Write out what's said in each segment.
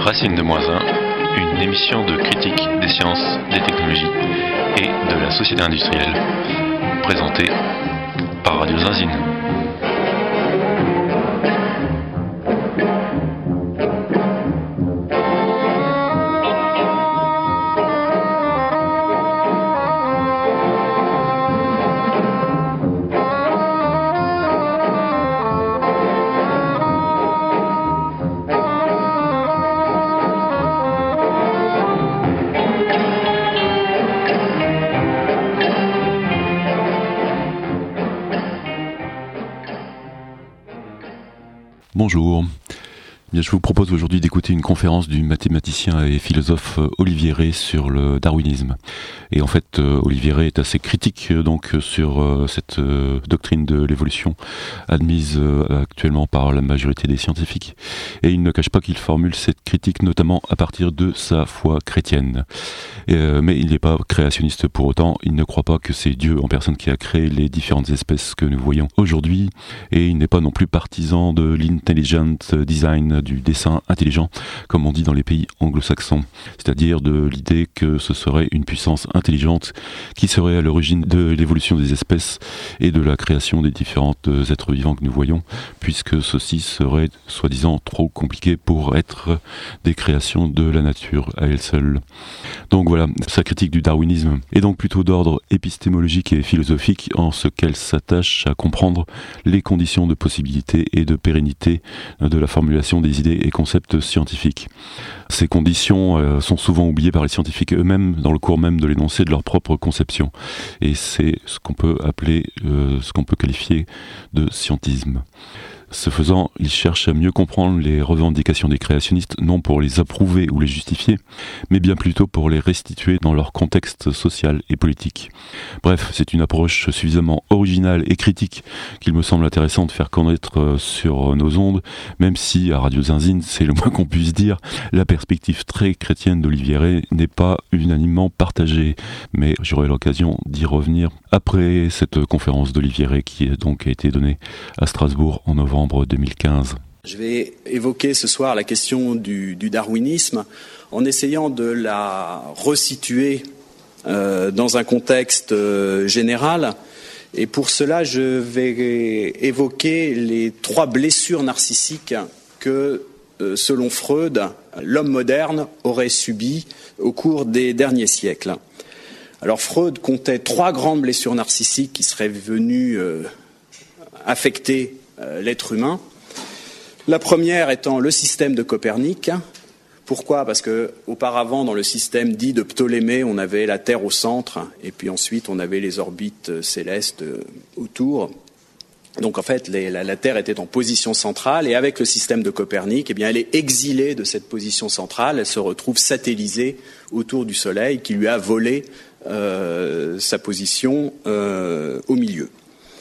Racine de -1, une émission de critique des sciences, des technologies et de la société industrielle, présentée par Radio Zinzine. Bonjour. Bien, je vous propose aujourd'hui d'écouter une conférence du mathématicien et philosophe Olivier Rey sur le darwinisme. Et en fait, Olivier Rey est assez critique donc sur cette doctrine de l'évolution admise actuellement par la majorité des scientifiques. Et il ne cache pas qu'il formule cette critique notamment à partir de sa foi chrétienne. Mais il n'est pas créationniste pour autant. Il ne croit pas que c'est Dieu en personne qui a créé les différentes espèces que nous voyons aujourd'hui. Et il n'est pas non plus partisan de l'intelligent design, du dessin intelligent, comme on dit dans les pays anglo-saxons, c'est-à-dire de l'idée que ce serait une puissance intelligente qui serait à l'origine de l'évolution des espèces et de la création des différents êtres vivants que nous voyons, puisque ceci serait soi-disant trop compliqué pour être des créations de la nature à elle seule. Donc voilà, sa critique du darwinisme est donc plutôt d'ordre épistémologique et philosophique, en ce qu'elle s'attache à comprendre les conditions de possibilité et de pérennité de la formulation des idées et concepts scientifiques. Ces conditions sont souvent oubliées par les scientifiques eux-mêmes dans le cours même de l'énoncé de leur propre conception. Et c'est ce qu'on peut appeler, ce qu'on peut qualifier de scientisme. Ce faisant, il cherche à mieux comprendre les revendications des créationnistes, non pour les approuver ou les justifier, mais bien plutôt pour les restituer dans leur contexte social et politique. Bref, c'est une approche suffisamment originale et critique qu'il me semble intéressant de faire connaître sur nos ondes, même si à Radio Zinzine, c'est le moins qu'on puisse dire, la perspective très chrétienne d'Olivier Rey n'est pas unanimement partagée. Mais j'aurai l'occasion d'y revenir après cette conférence d'Olivier Rey qui donc a été donnée à Strasbourg en novembre 2015. Je vais évoquer ce soir la question du darwinisme en essayant de la resituer dans un contexte général. Et pour cela, je vais évoquer les 3 blessures narcissiques que, selon Freud, l'homme moderne aurait subies au cours des derniers siècles. Alors Freud comptait 3 grandes blessures narcissiques qui seraient venues affecter l'être humain. La première étant le système de Copernic. Pourquoi ? Parce que auparavant, dans le système dit de Ptolémée, on avait la Terre au centre, et puis ensuite on avait les orbites célestes autour. Donc en fait, la Terre était en position centrale, et avec le système de Copernic, eh bien, elle est exilée de cette position centrale, elle se retrouve satellisée autour du Soleil, qui lui a volé sa position au milieu.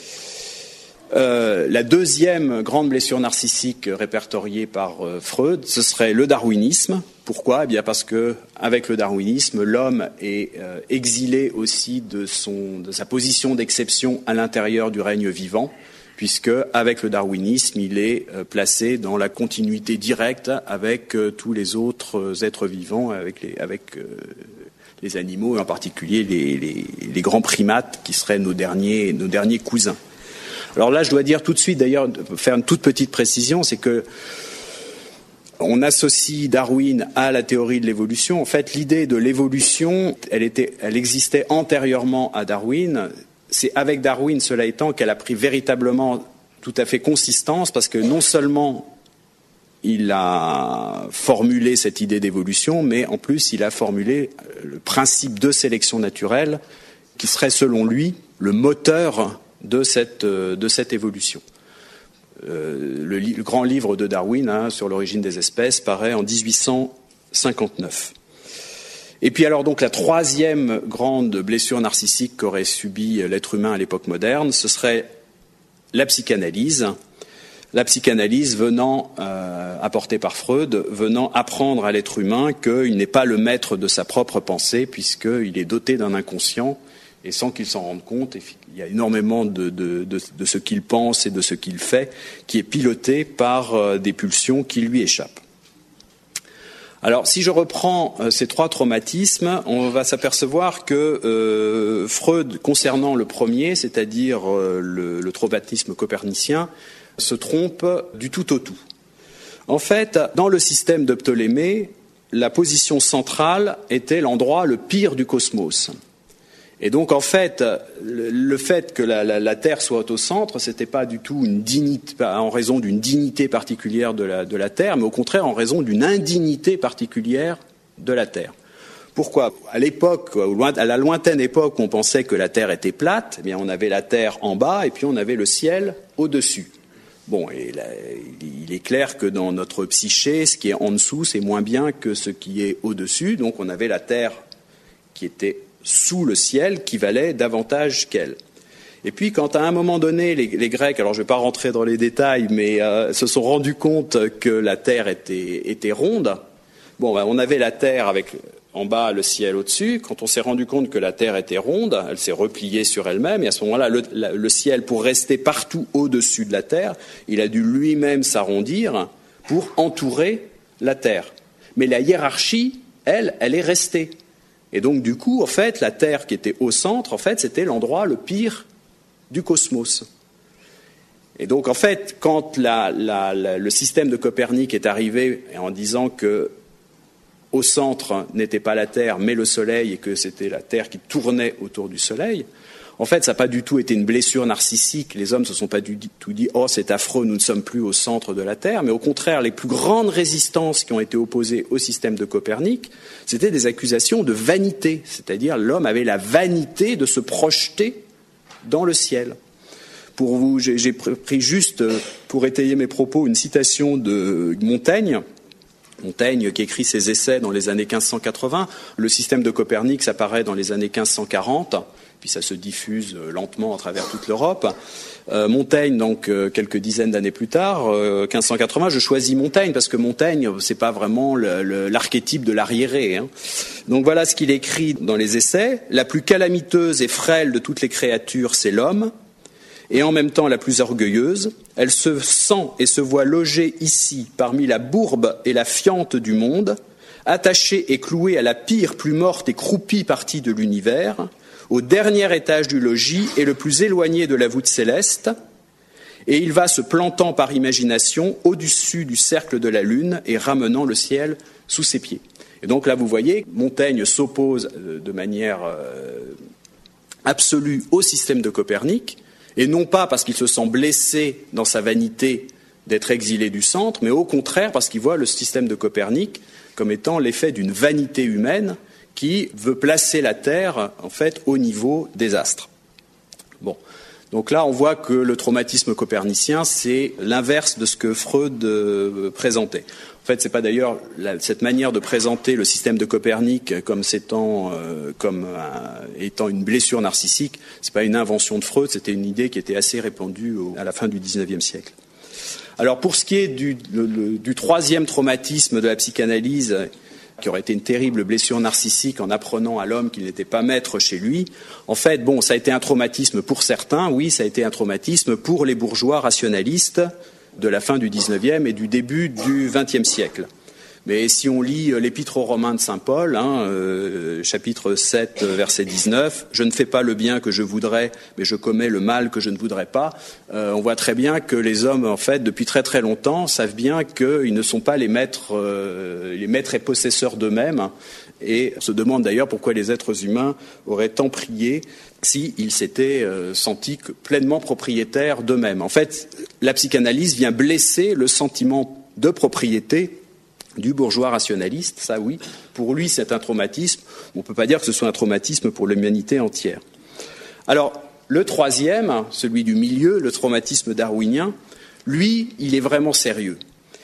La deuxième grande blessure narcissique répertoriée par Freud, ce serait le darwinisme. Pourquoi ? Eh bien parce que avec le darwinisme, l'homme est exilé aussi de sa position d'exception à l'intérieur du règne vivant, puisque avec le darwinisme, il est placé dans la continuité directe avec tous les autres êtres vivants, avec les animaux, et en particulier les grands primates qui seraient nos derniers cousins. Alors là, je dois dire tout de suite, d'ailleurs, faire une toute petite précision, c'est que on associe Darwin à la théorie de l'évolution. En fait, l'idée de l'évolution, elle existait antérieurement à Darwin. C'est avec Darwin, cela étant, qu'elle a pris véritablement tout à fait consistance, parce que non seulement il a formulé cette idée d'évolution, mais en plus, il a formulé le principe de sélection naturelle, qui serait, selon lui, le moteur de cette évolution. Le grand livre de Darwin, sur l'origine des espèces, paraît en 1859. Et puis alors donc la troisième grande blessure narcissique qu'aurait subi l'être humain à l'époque moderne, ce serait la psychanalyse. La psychanalyse venant, apportée par Freud, venant apprendre à l'être humain qu'il n'est pas le maître de sa propre pensée, puisqu'il est doté d'un inconscient, et sans qu'il s'en rende compte, il y a énormément de ce qu'il pense et de ce qu'il fait qui est piloté par des pulsions qui lui échappent. Alors, si je reprends ces 3 traumatismes, on va s'apercevoir que Freud, concernant le premier, c'est-à-dire le traumatisme copernicien, se trompe du tout au tout. En fait, dans le système de Ptolémée, la position centrale était l'endroit le pire du cosmos. Et donc, en fait, le fait que la Terre soit au centre, c'était pas du tout une dignité, en raison d'une dignité particulière de la Terre, mais au contraire en raison d'une indignité particulière de la Terre. Pourquoi ? À l'époque, à la lointaine époque où on pensait que la Terre était plate, eh bien, on avait la Terre en bas et puis on avait le ciel au-dessus. Bon, et là, il est clair que dans notre psyché, ce qui est en dessous, c'est moins bien que ce qui est au-dessus. Donc, on avait la Terre qui était sous le ciel, qui valait davantage qu'elle. Et puis, quand à un moment donné, les Grecs, alors je ne vais pas rentrer dans les détails, mais se sont rendus compte que la Terre était ronde. Bon, on avait la Terre avec en bas le ciel au-dessus. Quand on s'est rendu compte que la Terre était ronde, elle s'est repliée sur elle-même. Et à ce moment-là, le ciel, pour rester partout au-dessus de la Terre, il a dû lui-même s'arrondir pour entourer la Terre. Mais la hiérarchie, elle est restée. Et donc, du coup, en fait, la Terre qui était au centre, en fait, c'était l'endroit le pire du cosmos. Et donc, en fait, quand le système de Copernic est arrivé en disant que au centre n'était pas la Terre, mais le Soleil, et que c'était la Terre qui tournait autour du Soleil, en fait, ça n'a pas du tout été une blessure narcissique. Les hommes ne se sont pas du tout dit « Oh, c'est affreux, nous ne sommes plus au centre de la Terre ». Mais au contraire, les plus grandes résistances qui ont été opposées au système de Copernic, c'était des accusations de vanité. C'est-à-dire, l'homme avait la vanité de se projeter dans le ciel. Pour vous, j'ai pris juste, pour étayer mes propos, une citation de Montaigne. Montaigne qui écrit ses essais dans les années 1580. Le système de Copernic s'apparaît dans les années 1540. Puis ça se diffuse lentement à travers toute l'Europe. Montaigne, donc quelques dizaines d'années plus tard, 1580, je choisis Montaigne parce que Montaigne, c'est pas vraiment l'archétype de l'arriéré. Hein. Donc voilà ce qu'il écrit dans les essais. La plus calamiteuse et frêle de toutes les créatures, c'est l'homme, et en même temps la plus orgueilleuse. Elle se sent et se voit logée ici, parmi la bourbe et la fiente du monde, attachée et clouée à la pire, plus morte et croupie partie de l'univers, au dernier étage du logis et le plus éloigné de la voûte céleste, et il va se plantant par imagination au-dessus du cercle de la lune et ramenant le ciel sous ses pieds. Et donc là, vous voyez, Montaigne s'oppose de manière absolue au système de Copernic, et non pas parce qu'il se sent blessé dans sa vanité d'être exilé du centre, mais au contraire parce qu'il voit le système de Copernic comme étant l'effet d'une vanité humaine qui veut placer la Terre, en fait, au niveau des astres. Bon. Donc là, on voit que le traumatisme copernicien, c'est l'inverse de ce que Freud présentait. En fait, c'est pas d'ailleurs cette manière de présenter le système de Copernic comme étant une blessure narcissique. C'est pas une invention de Freud, c'était une idée qui était assez répandue à la fin du XIXe siècle. Alors, pour ce qui est du troisième traumatisme de la psychanalyse, qui aurait été une terrible blessure narcissique en apprenant à l'homme qu'il n'était pas maître chez lui. En fait, bon, ça a été un traumatisme pour certains, oui, ça a été un traumatisme pour les bourgeois rationalistes de la fin du XIXe et du début du XXe siècle. Mais si on lit l'Épître aux Romains de saint Paul, chapitre 7, verset 19, « Je ne fais pas le bien que je voudrais, mais je commets le mal que je ne voudrais pas », on voit très bien que les hommes, en fait, depuis très très longtemps, savent bien qu'ils ne sont pas les maîtres et possesseurs d'eux-mêmes, et se demandent d'ailleurs pourquoi les êtres humains auraient tant prié s'ils s'étaient sentis pleinement propriétaires d'eux-mêmes. En fait, la psychanalyse vient blesser le sentiment de propriété du bourgeois rationaliste, ça oui, pour lui c'est un traumatisme, on ne peut pas dire que ce soit un traumatisme pour l'humanité entière. Alors, le troisième, celui du milieu, le traumatisme darwinien, lui, il est vraiment sérieux.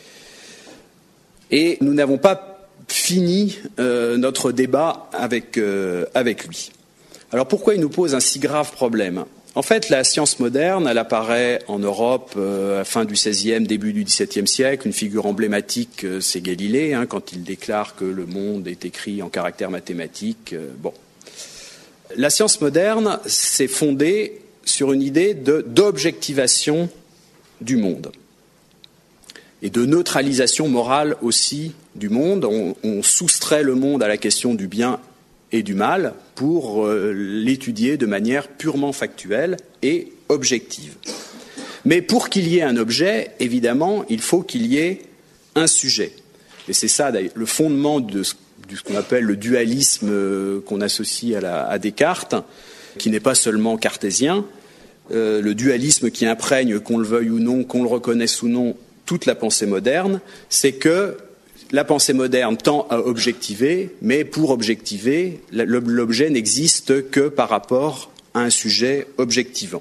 Et nous n'avons pas fini notre débat avec lui. Alors pourquoi il nous pose un si grave problème ? En fait, la science moderne, elle apparaît en Europe à la fin du XVIe, début du XVIIe siècle. Une figure emblématique, c'est Galilée, quand il déclare que le monde est écrit en caractères mathématiques. La science moderne s'est fondée sur une idée d'objectivation du monde. et de neutralisation morale aussi du monde. On soustrait le monde à la question du bien et du mal pour l'étudier de manière purement factuelle et objective. Mais pour qu'il y ait un objet, évidemment, il faut qu'il y ait un sujet. Et c'est ça, le fondement de ce qu'on appelle le dualisme qu'on associe à Descartes, qui n'est pas seulement cartésien, le dualisme qui imprègne, qu'on le veuille ou non, qu'on le reconnaisse ou non, toute la pensée moderne, c'est que la pensée moderne tend à objectiver, mais pour objectiver, l'objet n'existe que par rapport à un sujet objectivant.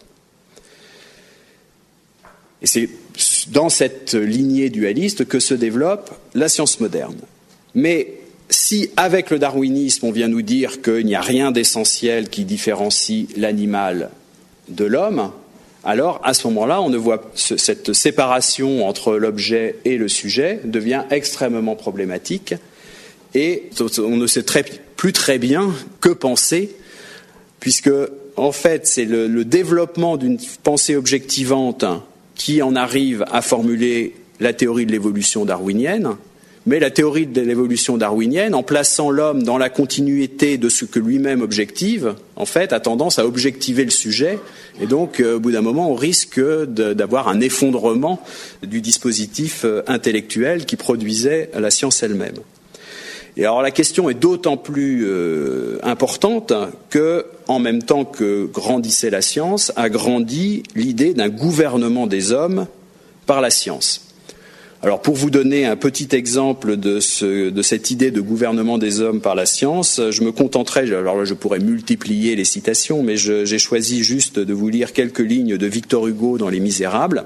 Et c'est dans cette lignée dualiste que se développe la science moderne. Mais si, avec le darwinisme, on vient nous dire qu'il n'y a rien d'essentiel qui différencie l'animal de l'homme, alors à ce moment-là, on ne voit cette séparation entre l'objet et le sujet devient extrêmement problématique et on ne sait plus très bien que penser, puisque en fait c'est le développement d'une pensée objectivante qui en arrive à formuler la théorie de l'évolution darwinienne. Mais la théorie de l'évolution darwinienne, en plaçant l'homme dans la continuité de ce que lui-même objective, en fait, a tendance à objectiver le sujet. Et donc, au bout d'un moment, on risque d'avoir un effondrement du dispositif intellectuel qui produisait la science elle-même. Et alors, la question est d'autant plus importante que, en même temps que grandissait la science, a grandi l'idée d'un gouvernement des hommes par la science. Alors, pour vous donner un petit exemple de cette idée de gouvernement des hommes par la science, je me contenterai, alors là je pourrais multiplier les citations, mais j'ai choisi juste de vous lire quelques lignes de Victor Hugo dans Les Misérables.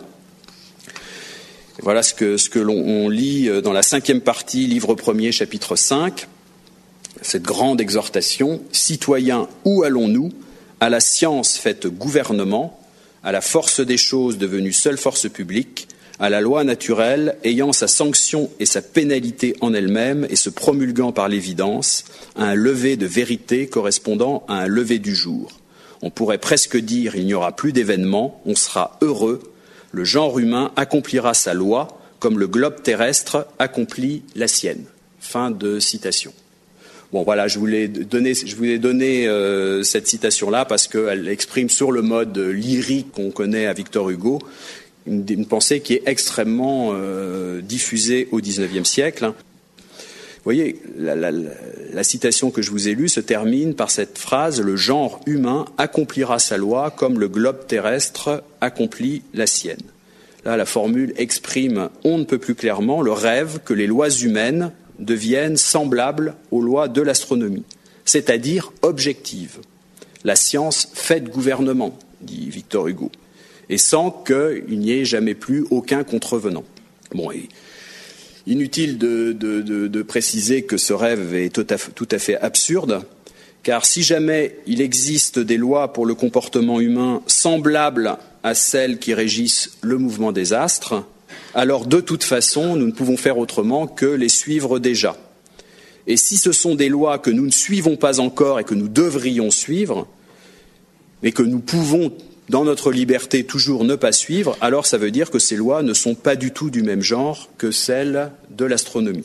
Voilà ce que l'on lit dans la 5e partie, livre 1er, chapitre 5, cette grande exhortation. « Citoyens, où allons-nous ? À la science faite gouvernement, à la force des choses devenue seule force publique, à la loi naturelle, ayant sa sanction et sa pénalité en elle-même et se promulguant par l'évidence, à un lever de vérité correspondant à un lever du jour. On pourrait presque dire il n'y aura plus d'événements, on sera heureux, le genre humain accomplira sa loi comme le globe terrestre accomplit la sienne. » Fin de citation. Bon voilà, je voulais donner cette citation-là parce qu'elle exprime sur le mode lyrique qu'on connaît à Victor Hugo une pensée qui est extrêmement diffusée au XIXe siècle. Vous voyez, la citation que je vous ai lue se termine par cette phrase « Le genre humain accomplira sa loi comme le globe terrestre accomplit la sienne ». Là, la formule exprime on ne peut plus clairement le rêve que les lois humaines deviennent semblables aux lois de l'astronomie, c'est-à-dire objectives. La science faite gouvernement, dit Victor Hugo, et sans qu'il n'y ait jamais plus aucun contrevenant. Bon, et inutile de préciser que ce rêve est tout à fait absurde, car si jamais il existe des lois pour le comportement humain semblables à celles qui régissent le mouvement des astres, alors de toute façon, nous ne pouvons faire autrement que les suivre déjà. Et si ce sont des lois que nous ne suivons pas encore et que nous devrions suivre, mais que nous pouvons dans notre liberté toujours ne pas suivre, alors ça veut dire que ces lois ne sont pas du tout du même genre que celles de l'astronomie.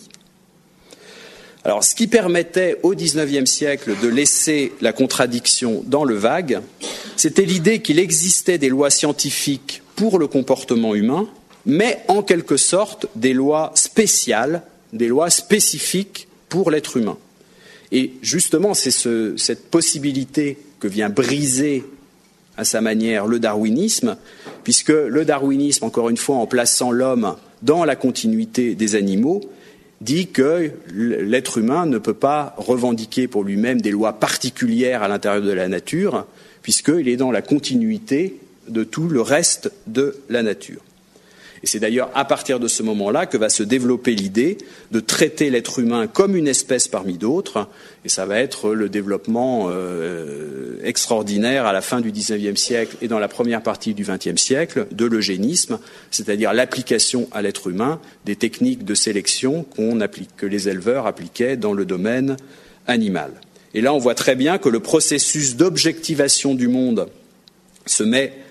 Alors, ce qui permettait au XIXe siècle de laisser la contradiction dans le vague, c'était l'idée qu'il existait des lois scientifiques pour le comportement humain, mais en quelque sorte des lois spéciales, des lois spécifiques pour l'être humain. Et justement, c'est cette possibilité que vient briser à sa manière le darwinisme, puisque le darwinisme, encore une fois, en plaçant l'homme dans la continuité des animaux, dit que l'être humain ne peut pas revendiquer pour lui-même des lois particulières à l'intérieur de la nature, puisqu'il est dans la continuité de tout le reste de la nature. Et c'est d'ailleurs à partir de ce moment-là que va se développer l'idée de traiter l'être humain comme une espèce parmi d'autres, et ça va être le développement extraordinaire à la fin du XIXe siècle et dans la première partie du XXe siècle de l'eugénisme, c'est-à-dire l'application à l'être humain des techniques de sélection que les éleveurs appliquaient dans le domaine animal. Et là, on voit très bien que le processus d'objectivation du monde se met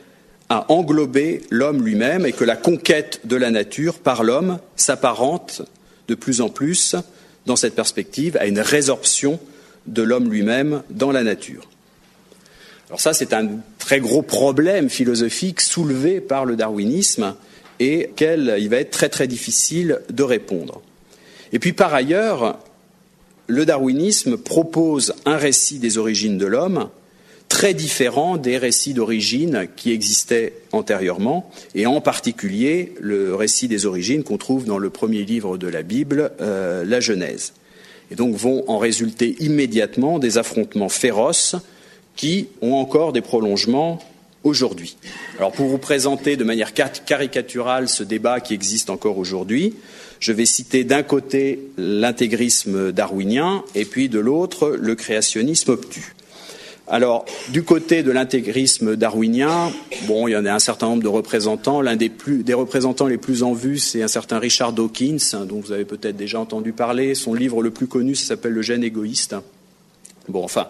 à englober l'homme lui-même et que la conquête de la nature par l'homme s'apparente de plus en plus, dans cette perspective, à une résorption de l'homme lui-même dans la nature. Alors ça, c'est un très gros problème philosophique soulevé par le darwinisme et auquel il va être très très difficile de répondre. Et puis par ailleurs, le darwinisme propose un récit des origines de l'homme très différent des récits d'origine qui existaient antérieurement, et en particulier le récit des origines qu'on trouve dans le premier livre de la Bible, la Genèse. Et donc vont en résulter immédiatement des affrontements féroces qui ont encore des prolongements aujourd'hui. Alors pour vous présenter de manière caricaturale ce débat qui existe encore aujourd'hui, je vais citer d'un côté l'intégrisme darwinien et puis de l'autre le créationnisme obtus. Alors, du côté de l'intégrisme darwinien, bon, il y en a un certain nombre de représentants. L'un des représentants les plus en vue, c'est un certain Richard Dawkins, dont vous avez peut-être déjà entendu parler. Son livre le plus connu, ça s'appelle Le gène égoïste. Bon, enfin,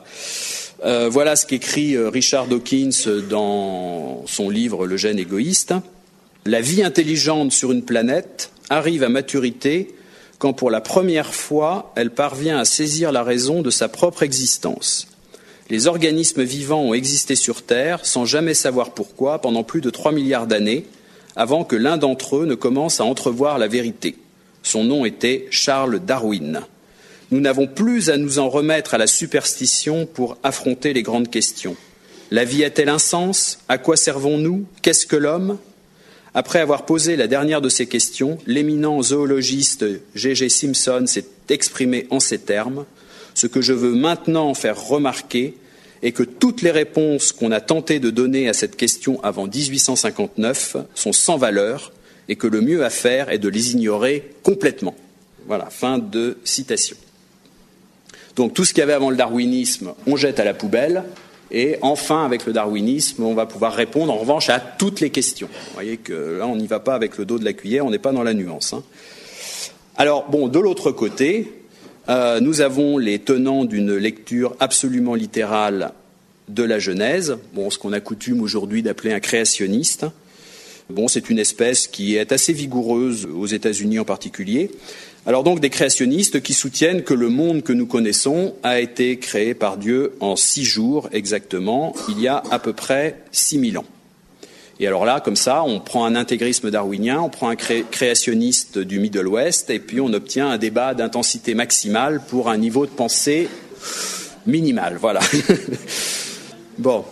voilà ce qu'écrit Richard Dawkins dans son livre Le gène égoïste. La vie intelligente sur une planète arrive à maturité quand, pour la première fois, elle parvient à saisir la raison de sa propre existence. Les organismes vivants ont existé sur Terre sans jamais savoir pourquoi pendant plus de 3 milliards d'années, avant que l'un d'entre eux ne commence à entrevoir la vérité. Son nom était Charles Darwin. Nous n'avons plus à nous en remettre à la superstition pour affronter les grandes questions. La vie a-t-elle un sens ? À quoi servons-nous ? Qu'est-ce que l'homme ? Après avoir posé la dernière de ces questions, l'éminent zoologiste G.G. Simpson s'est exprimé en ces termes. Ce que je veux maintenant faire remarquer est que toutes les réponses qu'on a tenté de donner à cette question avant 1859 sont sans valeur et que le mieux à faire est de les ignorer complètement. Voilà, fin de citation. Donc tout ce qu'il y avait avant le darwinisme, on jette à la poubelle, et enfin avec le darwinisme, on va pouvoir répondre en revanche à toutes les questions. Vous voyez que là on n'y va pas avec le dos de la cuillère, on n'est pas dans la nuance. Alors bon, de l'autre côté, nous avons les tenants d'une lecture absolument littérale de la Genèse, bon, ce qu'on a coutume aujourd'hui d'appeler un créationniste. Bon, c'est une espèce qui est assez vigoureuse aux États-Unis en particulier. Alors donc des créationnistes qui soutiennent que le monde que nous connaissons a été créé par Dieu en 6 jours exactement, il y a à peu près 6000 ans. Et alors là, comme ça, on prend un intégrisme darwinien, on prend un créationniste du Middle West, et puis on obtient un débat d'intensité maximale pour un niveau de pensée minimal. Voilà. Bon.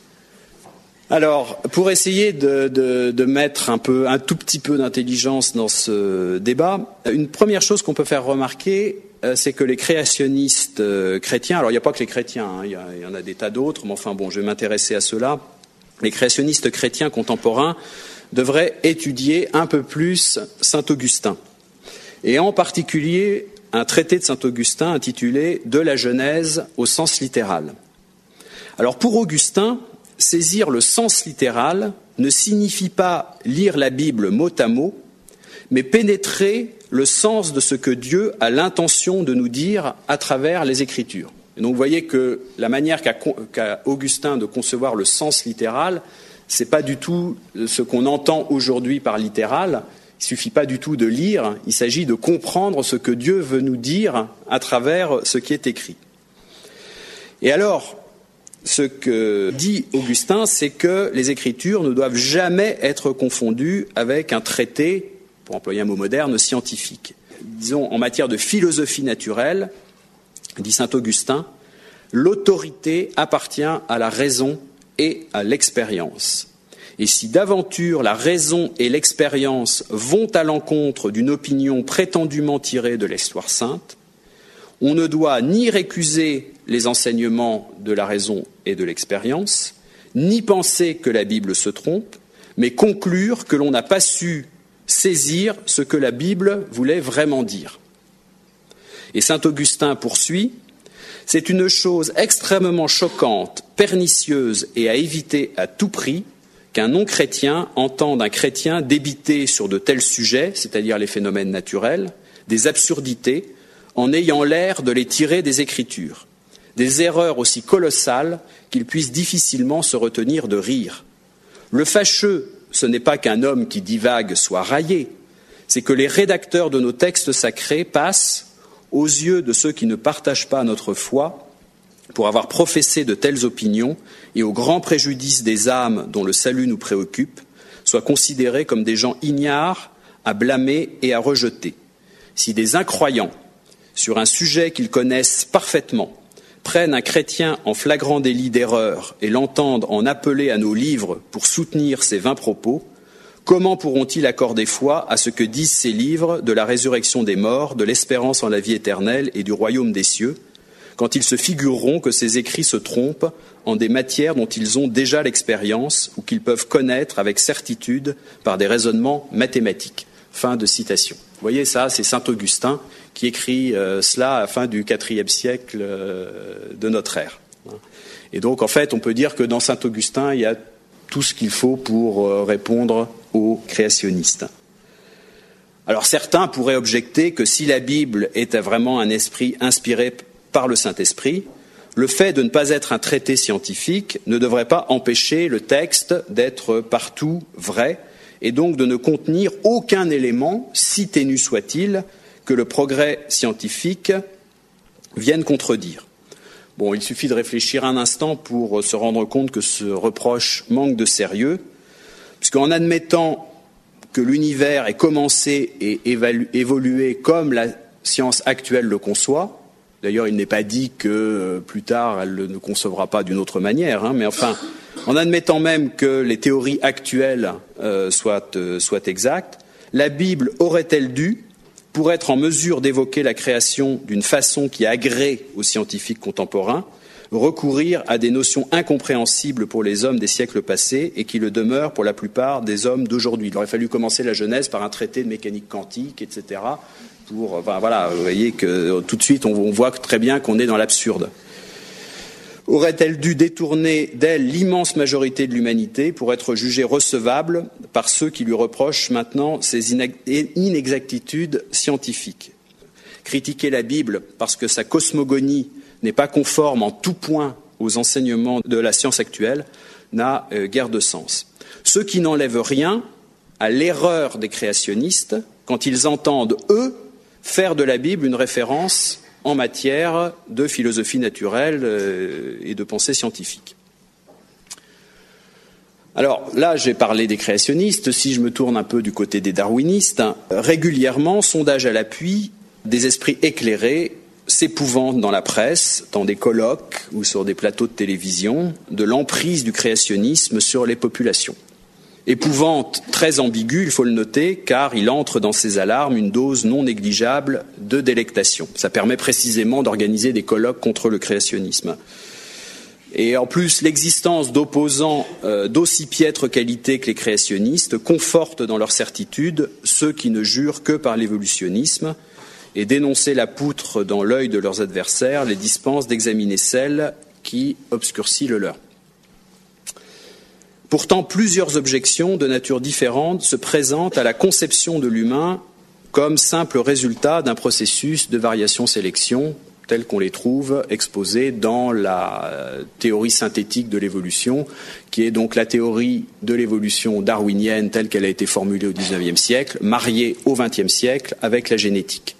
Alors, pour essayer de mettre un tout petit peu d'intelligence dans ce débat, une première chose qu'on peut faire remarquer, c'est que les créationnistes chrétiens, alors il n'y a pas que les chrétiens, il y en a des tas d'autres, mais enfin bon, je vais m'intéresser à ceux-là. Les créationnistes chrétiens contemporains devraient étudier un peu plus saint Augustin, et en particulier un traité de saint Augustin intitulé « De la Genèse au sens littéral ». Alors pour Augustin, saisir le sens littéral ne signifie pas lire la Bible mot à mot, mais pénétrer le sens de ce que Dieu a l'intention de nous dire à travers les Écritures. Et donc vous voyez que la manière qu'a Augustin de concevoir le sens littéral, c'est pas du tout ce qu'on entend aujourd'hui par littéral. Il suffit pas du tout de lire, il s'agit de comprendre ce que Dieu veut nous dire à travers ce qui est écrit. Et alors, ce que dit Augustin, c'est que les Écritures ne doivent jamais être confondues avec un traité, pour employer un mot moderne, scientifique. Disons, en matière de philosophie naturelle, dit saint Augustin, l'autorité appartient à la raison et à l'expérience. Et si d'aventure la raison et l'expérience vont à l'encontre d'une opinion prétendument tirée de l'histoire sainte, on ne doit ni récuser les enseignements de la raison et de l'expérience, ni penser que la Bible se trompe, mais conclure que l'on n'a pas su saisir ce que la Bible voulait vraiment dire. Et saint Augustin poursuit, « C'est une chose extrêmement choquante, pernicieuse et à éviter à tout prix qu'un non-chrétien entende un chrétien débiter sur de tels sujets, c'est-à-dire les phénomènes naturels, des absurdités, en ayant l'air de les tirer des Écritures, des erreurs aussi colossales qu'il puisse difficilement se retenir de rire. Le fâcheux, ce n'est pas qu'un homme qui divague soit raillé, c'est que les rédacteurs de nos textes sacrés passent, aux yeux de ceux qui ne partagent pas notre foi, pour avoir professé de telles opinions et au grand préjudice des âmes dont le salut nous préoccupe, soient considérés comme des gens ignares à blâmer et à rejeter. Si des incroyants, sur un sujet qu'ils connaissent parfaitement, prennent un chrétien en flagrant délit d'erreur et l'entendent en appeler à nos livres pour soutenir ces vains propos, comment pourront-ils accorder foi à ce que disent ces livres de la résurrection des morts, de l'espérance en la vie éternelle et du royaume des cieux, quand ils se figureront que ces écrits se trompent en des matières dont ils ont déjà l'expérience ou qu'ils peuvent connaître avec certitude par des raisonnements mathématiques. Fin de citation. Vous voyez, ça, c'est saint Augustin qui écrit cela à la fin du IVe siècle de notre ère. Et donc, en fait, on peut dire que dans saint Augustin, il y a tout ce qu'il faut pour répondre aux créationnistes. Alors, certains pourraient objecter que si la Bible est vraiment un esprit inspiré par le Saint-Esprit, le fait de ne pas être un traité scientifique ne devrait pas empêcher le texte d'être partout vrai et donc de ne contenir aucun élément, si ténu soit-il, que le progrès scientifique vienne contredire. Bon, il suffit de réfléchir un instant pour se rendre compte que ce reproche manque de sérieux, puisqu'en admettant que l'univers ait commencé et évolué comme la science actuelle le conçoit, d'ailleurs il n'est pas dit que plus tard elle ne concevra pas d'une autre manière, mais enfin, en admettant même que les théories actuelles soient exactes, la Bible aurait-elle dû, pour être en mesure d'évoquer la création d'une façon qui agrée aux scientifiques contemporains, recourir à des notions incompréhensibles pour les hommes des siècles passés et qui le demeurent pour la plupart des hommes d'aujourd'hui. Il aurait fallu commencer la Genèse par un traité de mécanique quantique, etc. Voilà, vous voyez que tout de suite on voit très bien qu'on est dans l'absurde. Aurait-elle dû détourner d'elle l'immense majorité de l'humanité pour être jugée recevable par ceux qui lui reprochent maintenant ces inexactitudes scientifiques? Critiquer la Bible parce que sa cosmogonie n'est pas conforme en tout point aux enseignements de la science actuelle n'a guère de sens. Ceux qui n'enlèvent rien à l'erreur des créationnistes quand ils entendent, eux, faire de la Bible une référence en matière de philosophie naturelle et de pensée scientifique. Alors là, j'ai parlé des créationnistes. Si je me tourne un peu du côté des darwinistes, régulièrement, sondage à l'appui, des esprits éclairés s'épouvantent dans la presse, dans des colloques ou sur des plateaux de télévision, de l'emprise du créationnisme sur les populations. Épouvante très ambiguë, il faut le noter, car il entre dans ses alarmes une dose non négligeable de délectation. Ça permet précisément d'organiser des colloques contre le créationnisme. Et en plus, l'existence d'opposants d'aussi piètre qualité que les créationnistes conforte dans leur certitude ceux qui ne jurent que par l'évolutionnisme, et dénoncer la poutre dans l'œil de leurs adversaires les dispense d'examiner celle qui obscurcit le leur. Pourtant, plusieurs objections de nature différente se présentent à la conception de l'humain comme simple résultat d'un processus de variation-sélection tel qu'on les trouve exposés dans la théorie synthétique de l'évolution, qui est donc la théorie de l'évolution darwinienne telle qu'elle a été formulée au XIXe siècle, mariée au XXe siècle avec la génétique.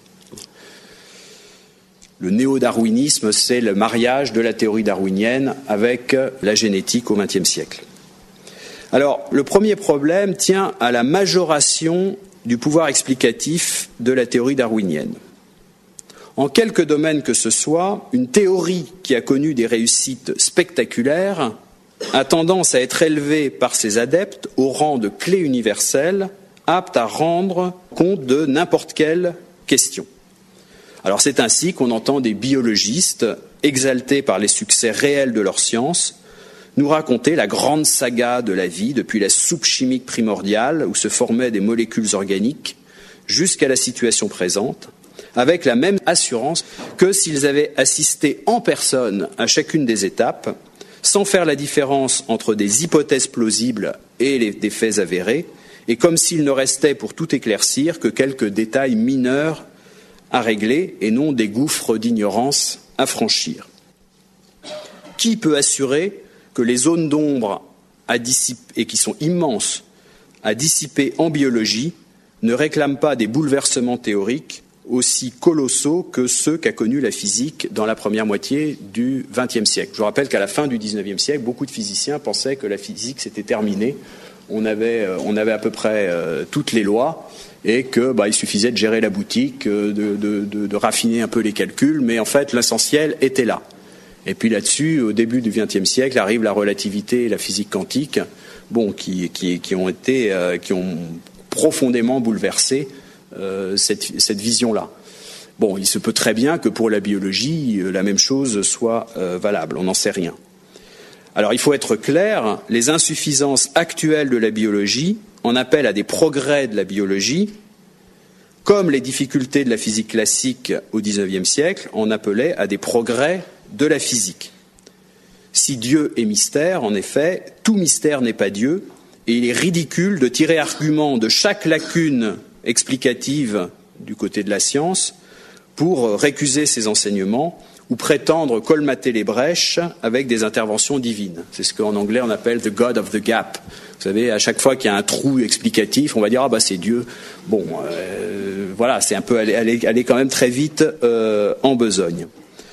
Le néo-darwinisme, c'est le mariage de la théorie darwinienne avec la génétique au XXe siècle. Alors, le premier problème tient à la majoration du pouvoir explicatif de la théorie darwinienne. En quelque domaine que ce soit, une théorie qui a connu des réussites spectaculaires a tendance à être élevée par ses adeptes au rang de clé universelle, apte à rendre compte de n'importe quelle question. Alors c'est ainsi qu'on entend des biologistes, exaltés par les succès réels de leur science, nous raconter la grande saga de la vie, depuis la soupe chimique primordiale où se formaient des molécules organiques, jusqu'à la situation présente, avec la même assurance que s'ils avaient assisté en personne à chacune des étapes, sans faire la différence entre des hypothèses plausibles et des faits avérés, et comme s'il ne restait pour tout éclaircir que quelques détails mineurs à régler et non des gouffres d'ignorance à franchir. Qui peut assurer que les zones d'ombre et qui sont immenses à dissiper en biologie ne réclament pas des bouleversements théoriques aussi colossaux que ceux qu'a connus la physique dans la première moitié du XXe siècle. Je vous rappelle qu'à la fin du XIXe siècle, beaucoup de physiciens pensaient que la physique s'était terminée. On avait à peu près toutes les lois et que il suffisait de gérer la boutique, de raffiner un peu les calculs, mais en fait l'essentiel était là. Et puis là-dessus, au début du XXe siècle, arrive la relativité et la physique quantique, qui ont profondément bouleversé cette vision-là. Bon, il se peut très bien que pour la biologie, la même chose soit valable. On n'en sait rien. Alors, il faut être clair, les insuffisances actuelles de la biologie en appellent à des progrès de la biologie, comme les difficultés de la physique classique au XIXe siècle en appelaient à des progrès de la physique. Si Dieu est mystère, en effet, tout mystère n'est pas Dieu, et il est ridicule de tirer argument de chaque lacune explicative du côté de la science pour récuser ses enseignements ou prétendre colmater les brèches avec des interventions divines. C'est ce qu'en anglais on appelle « the God of the gap ». Vous savez, à chaque fois qu'il y a un trou explicatif, on va dire « ah c'est Dieu ». Bon, voilà, c'est un peu aller quand même très vite en besogne.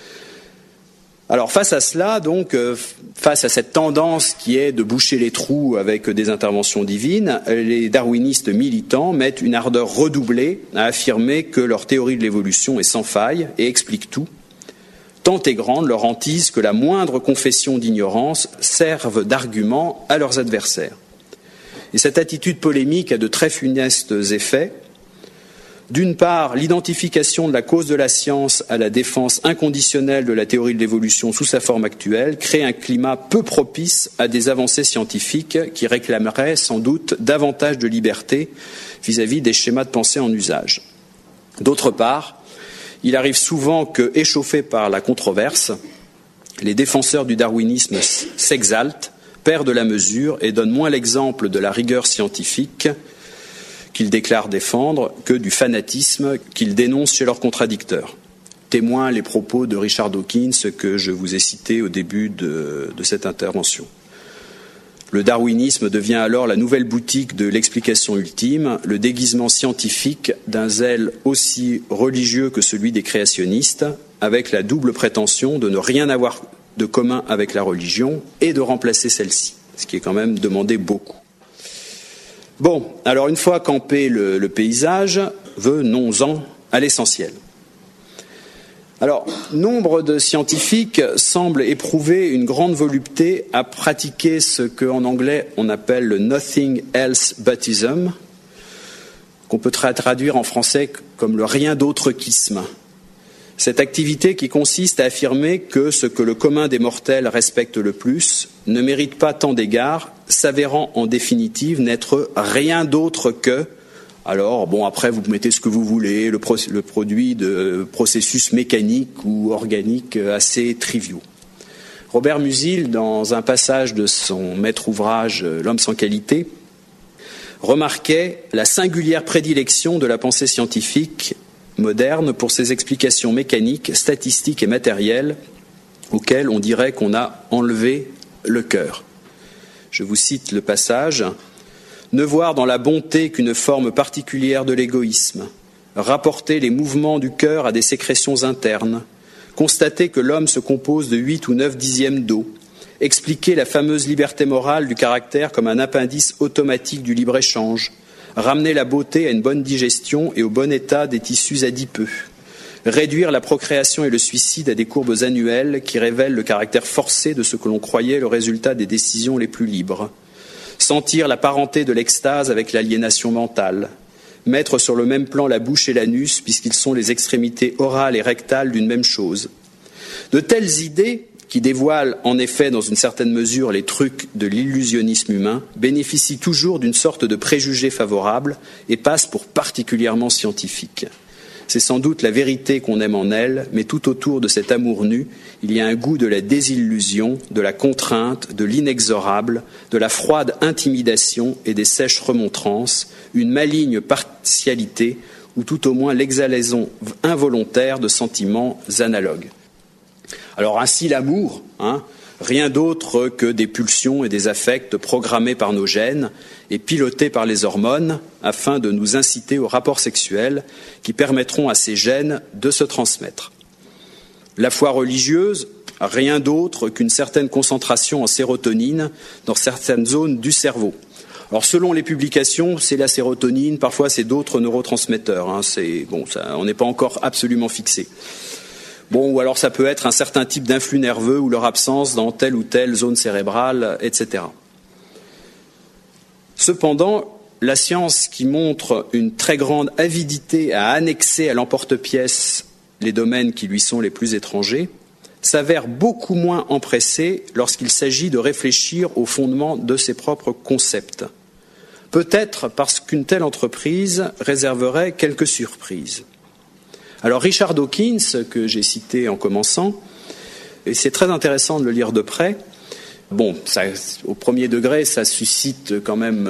Alors face à cela, donc, face à cette tendance qui est de boucher les trous avec des interventions divines, les darwinistes militants mettent une ardeur redoublée à affirmer que leur théorie de l'évolution est sans faille et explique tout. Tant est grande leur hantise que la moindre confession d'ignorance serve d'argument à leurs adversaires. Et cette attitude polémique a de très funestes effets. D'une part, l'identification de la cause de la science à la défense inconditionnelle de la théorie de l'évolution sous sa forme actuelle crée un climat peu propice à des avancées scientifiques qui réclameraient sans doute davantage de liberté vis-à-vis des schémas de pensée en usage. D'autre part, il arrive souvent que, échauffés par la controverse, les défenseurs du darwinisme s'exaltent, perdent la mesure et donnent moins l'exemple de la rigueur scientifique qu'ils déclarent défendre que du fanatisme qu'ils dénoncent chez leurs contradicteurs. Témoin les propos de Richard Dawkins que je vous ai cités au début de cette intervention. Le darwinisme devient alors la nouvelle boutique de l'explication ultime, le déguisement scientifique d'un zèle aussi religieux que celui des créationnistes, avec la double prétention de ne rien avoir de commun avec la religion et de remplacer celle-ci, ce qui est quand même demandé beaucoup. Bon, alors une fois campé le paysage, venons-en à l'essentiel. Alors, nombre de scientifiques semblent éprouver une grande volupté à pratiquer ce qu'en anglais on appelle le nothing else butism, qu'on peut traduire en français comme le rien d'autre-quisme. Cette activité qui consiste à affirmer que ce que le commun des mortels respecte le plus ne mérite pas tant d'égards, s'avérant en définitive n'être rien d'autre que, alors bon après vous mettez ce que vous voulez, le produit de processus mécaniques ou organiques assez triviaux. Robert Musil, dans un passage de son maître ouvrage L'homme sans qualité, remarquait la singulière prédilection de la pensée scientifique moderne pour ses explications mécaniques, statistiques et matérielles auxquelles on dirait qu'on a enlevé le cœur. Je vous cite le passage. « Ne voir dans la bonté qu'une forme particulière de l'égoïsme, rapporter les mouvements du cœur à des sécrétions internes, constater que l'homme se compose de 8 ou 9 dixièmes d'eau, expliquer la fameuse liberté morale du caractère comme un appendice automatique du libre-échange, ramener la beauté à une bonne digestion et au bon état des tissus adipeux, réduire la procréation et le suicide à des courbes annuelles qui révèlent le caractère forcé de ce que l'on croyait le résultat des décisions les plus libres, sentir la parenté de l'extase avec l'aliénation mentale, mettre sur le même plan la bouche et l'anus puisqu'ils sont les extrémités orales et rectales d'une même chose. De telles idées, qui dévoilent en effet dans une certaine mesure les trucs de l'illusionnisme humain, bénéficient toujours d'une sorte de préjugé favorable et passent pour particulièrement scientifiques. C'est sans doute la vérité qu'on aime en elle, mais tout autour de cet amour nu, il y a un goût de la désillusion, de la contrainte, de l'inexorable, de la froide intimidation et des sèches remontrances, une maligne partialité ou tout au moins l'exhalaison involontaire de sentiments analogues. Alors ainsi l'amour, rien d'autre que des pulsions et des affects programmés par nos gènes et pilotés par les hormones afin de nous inciter aux rapports sexuels qui permettront à ces gènes de se transmettre. La foi religieuse, rien d'autre qu'une certaine concentration en sérotonine dans certaines zones du cerveau. Alors selon les publications, c'est la sérotonine, parfois c'est d'autres neurotransmetteurs. On n'est pas encore absolument fixé. Ou alors ça peut être un certain type d'influx nerveux ou leur absence dans telle ou telle zone cérébrale, etc. Cependant, la science qui montre une très grande avidité à annexer à l'emporte-pièce les domaines qui lui sont les plus étrangers, s'avère beaucoup moins empressée lorsqu'il s'agit de réfléchir au fondement de ses propres concepts. Peut-être parce qu'une telle entreprise réserverait quelques surprises. Alors Richard Dawkins, que j'ai cité en commençant, et c'est très intéressant de le lire de près. Au premier degré, ça suscite quand même...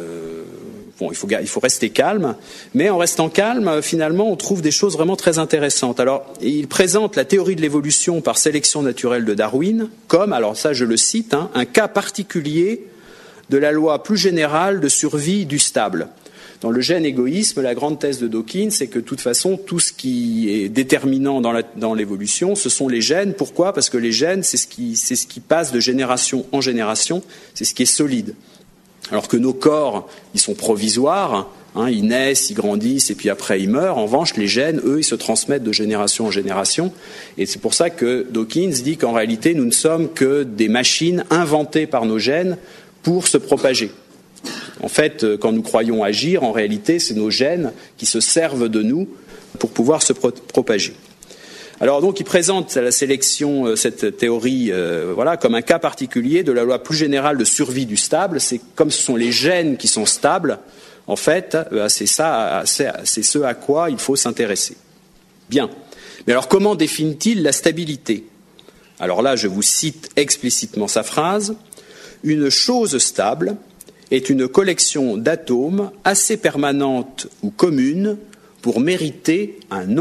il faut rester calme, mais en restant calme, finalement, on trouve des choses vraiment très intéressantes. Alors, il présente la théorie de l'évolution par sélection naturelle de Darwin comme, alors ça je le cite, un cas particulier de la loi plus générale de survie du stable. Dans le gène égoïsme, la grande thèse de Dawkins, c'est que de toute façon, tout ce qui est déterminant dans l'évolution, ce sont les gènes. Pourquoi ? Parce que les gènes, c'est ce qui passe de génération en génération, c'est ce qui est solide. Alors que nos corps, ils sont provisoires, ils naissent, ils grandissent et puis après ils meurent. En revanche, les gènes, eux, ils se transmettent de génération en génération. Et c'est pour ça que Dawkins dit qu'en réalité, nous ne sommes que des machines inventées par nos gènes pour se propager. En fait, quand nous croyons agir, en réalité, c'est nos gènes qui se servent de nous pour pouvoir se propager. Alors donc, il présente la sélection, cette théorie, comme un cas particulier de la loi plus générale de survie du stable. C'est comme ce sont les gènes qui sont stables, en fait, c'est ce à quoi il faut s'intéresser. Bien. Mais alors, comment définit-il la stabilité ? Alors là, je vous cite explicitement sa phrase. « Une chose stable est une collection d'atomes assez permanente ou commune pour mériter un nom. »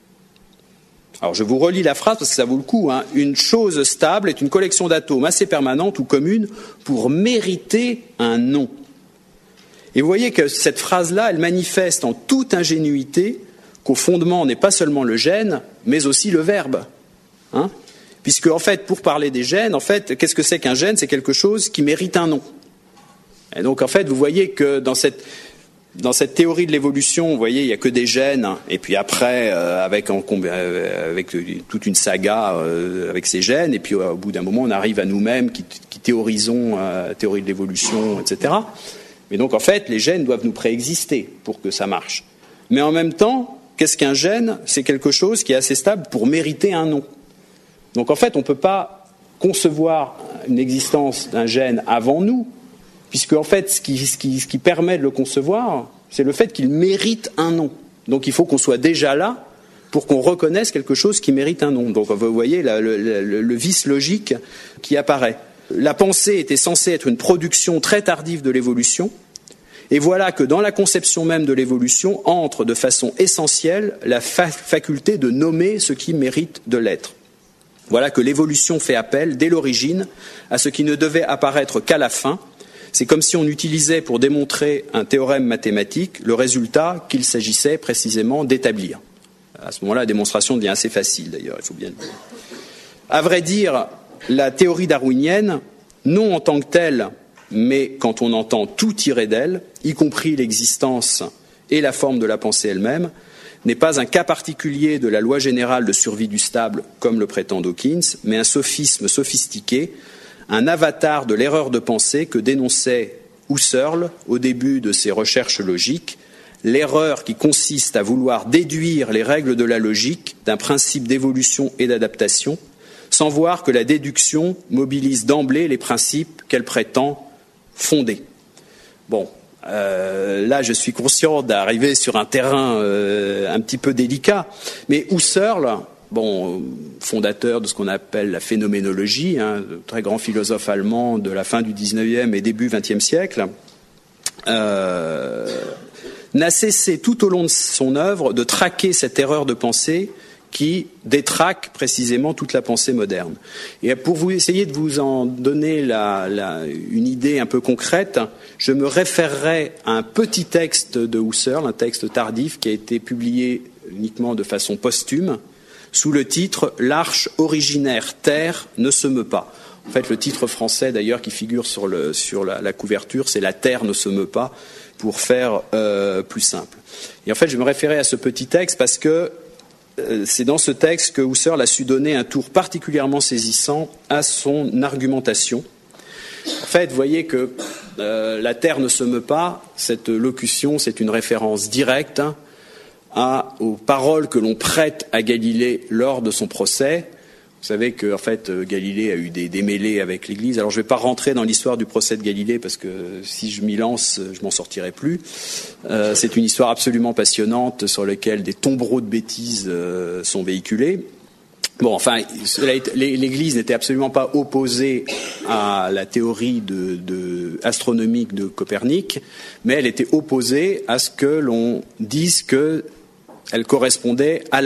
Alors je vous relis la phrase parce que ça vaut le coup. Une chose stable est une collection d'atomes assez permanente ou commune pour mériter un nom. Et vous voyez que cette phrase-là, elle manifeste en toute ingénuité qu'au fondement n'est pas seulement le gène, mais aussi le verbe. Puisque en fait, pour parler des gènes, en fait, qu'est-ce que c'est qu'un gène ? C'est quelque chose qui mérite un nom. Et donc en fait, vous voyez que dans cette théorie de l'évolution, vous voyez, il n'y a que des gènes, et puis après, avec toute une saga avec ces gènes, et puis au bout d'un moment, on arrive à nous-mêmes qui théorisons la théorie de l'évolution, etc. Mais donc en fait, les gènes doivent nous préexister pour que ça marche. Mais en même temps, qu'est-ce qu'un gène ? C'est quelque chose qui est assez stable pour mériter un nom. Donc en fait, on ne peut pas concevoir une existence d'un gène avant nous, puisque en fait, ce qui permet de le concevoir, c'est le fait qu'il mérite un nom. Donc il faut qu'on soit déjà là pour qu'on reconnaisse quelque chose qui mérite un nom. Donc vous voyez le vice logique qui apparaît. La pensée était censée être une production très tardive de l'évolution, et voilà que dans la conception même de l'évolution entre de façon essentielle la faculté de nommer ce qui mérite de l'être. Voilà que l'évolution fait appel, dès l'origine, à ce qui ne devait apparaître qu'à la fin. C'est comme si on utilisait pour démontrer un théorème mathématique le résultat qu'il s'agissait précisément d'établir. À ce moment-là, la démonstration devient assez facile, d'ailleurs, il faut bien le dire. À vrai dire, la théorie darwinienne, non en tant que telle, mais quand on entend tout tirer d'elle, y compris l'existence et la forme de la pensée elle-même, n'est pas un cas particulier de la loi générale de survie du stable, comme le prétend Dawkins, mais un sophisme sophistiqué, un avatar de l'erreur de pensée que dénonçait Husserl au début de ses recherches logiques, l'erreur qui consiste à vouloir déduire les règles de la logique d'un principe d'évolution et d'adaptation, sans voir que la déduction mobilise d'emblée les principes qu'elle prétend fonder. Là, je suis conscient d'arriver sur un terrain un petit peu délicat, mais Husserl, fondateur de ce qu'on appelle la phénoménologie, très grand philosophe allemand de la fin du XIXe et début XXe siècle, n'a cessé tout au long de son œuvre de traquer cette erreur de pensée qui détraque précisément toute la pensée moderne. Et pour vous essayer de vous en donner une idée un peu concrète, je me référerai à un petit texte de Husserl, un texte tardif qui a été publié uniquement de façon posthume, sous le titre « L'arche originaire Terre ne se meut pas ». En fait, le titre français, d'ailleurs, qui figure sur la couverture, c'est « La Terre ne se meut pas », pour faire plus simple. Et en fait, je me référais à ce petit texte parce que c'est dans ce texte que Husserl a su donner un tour particulièrement saisissant à son argumentation. En fait, vous voyez que la Terre ne se meut pas, cette locution, c'est une référence directe aux paroles que l'on prête à Galilée lors de son procès. Vous savez que en fait, Galilée a eu des démêlés avec l'Église. Alors je ne vais pas rentrer dans l'histoire du procès de Galilée parce que si je m'y lance, je m'en sortirai plus. C'est une histoire absolument passionnante sur laquelle des tombereaux de bêtises sont véhiculés. Bon, enfin, l'Église n'était absolument pas opposée à la théorie astronomique de Copernic, mais elle était opposée à ce que l'on dise qu'elle correspondait à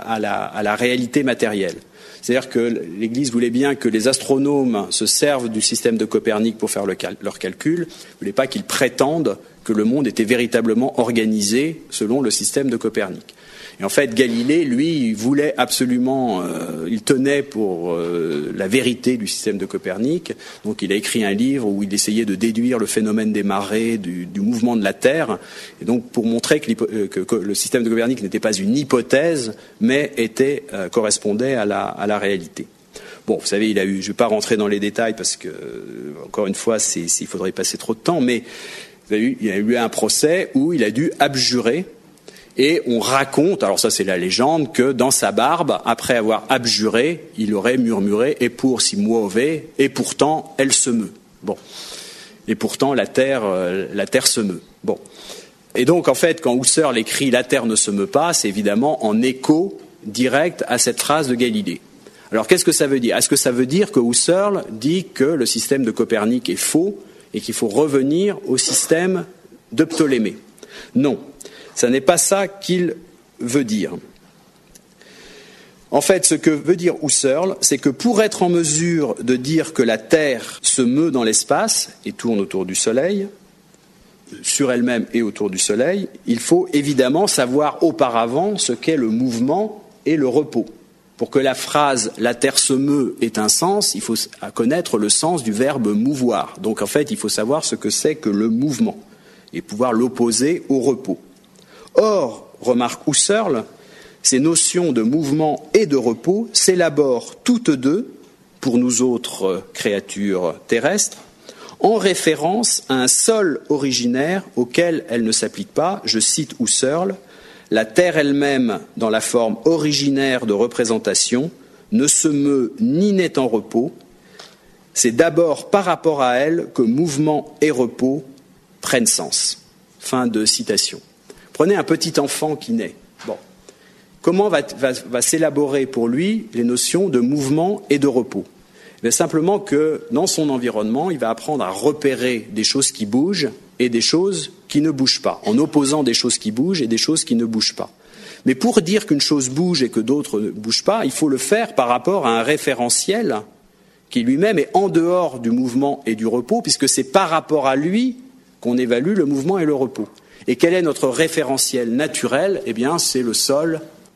la réalité matérielle. C'est-à-dire que l'Église voulait bien que les astronomes se servent du système de Copernic pour faire leurs calculs. Elle ne voulait pas qu'ils prétendent que le monde était véritablement organisé selon le système de Copernic. Et en fait, Galilée, lui, il voulait absolument, il tenait pour la vérité du système de Copernic. Donc il a écrit un livre où il essayait de déduire le phénomène des marées, du mouvement de la Terre. Et donc pour montrer que le système de Copernic n'était pas une hypothèse, mais correspondait à la réalité. Bon, vous savez, je ne vais pas rentrer dans les détails parce que, encore une fois, il faudrait y passer trop de temps, mais il y a eu un procès où il a dû abjurer. Et on raconte, alors ça c'est la légende, que dans sa barbe, après avoir abjuré, il aurait murmuré « Et pour si muove, et pourtant elle se meut ». Bon. Et pourtant la terre se meut. Bon. Et donc en fait, quand Husserl écrit « La terre ne se meut pas », c'est évidemment en écho direct à cette phrase de Galilée. Alors qu'est-ce que ça veut dire ? Est-ce que ça veut dire que Husserl dit que le système de Copernic est faux et qu'il faut revenir au système de Ptolémée ? Non. Ce n'est pas ça qu'il veut dire. En fait, ce que veut dire Husserl, c'est que pour être en mesure de dire que la Terre se meut dans l'espace et tourne autour du Soleil, sur elle-même et autour du Soleil, il faut évidemment savoir auparavant ce qu'est le mouvement et le repos. Pour que la phrase « la Terre se meut » ait un sens, il faut connaître le sens du verbe « mouvoir ». Donc en fait, il faut savoir ce que c'est que le mouvement et pouvoir l'opposer au repos. Or, remarque Husserl, ces notions de mouvement et de repos s'élaborent toutes deux, pour nous autres créatures terrestres, en référence à un sol originaire auquel elles ne s'appliquent pas. Je cite Husserl, « La Terre elle-même, dans la forme originaire de représentation, ne se meut ni n'est en repos. C'est d'abord par rapport à elle que mouvement et repos prennent sens. » Fin de citation. Prenez un petit enfant qui naît. Bon. Comment va s'élaborer pour lui les notions de mouvement et de repos ? Mais simplement que dans son environnement, il va apprendre à repérer des choses qui bougent et des choses qui ne bougent pas, en opposant des choses qui bougent et des choses qui ne bougent pas. Mais pour dire qu'une chose bouge et que d'autres ne bougent pas, il faut le faire par rapport à un référentiel qui lui-même est en dehors du mouvement et du repos, puisque c'est par rapport à lui qu'on évalue le mouvement et le repos. Et quel est notre référentiel naturel ? Eh bien, c'est le sol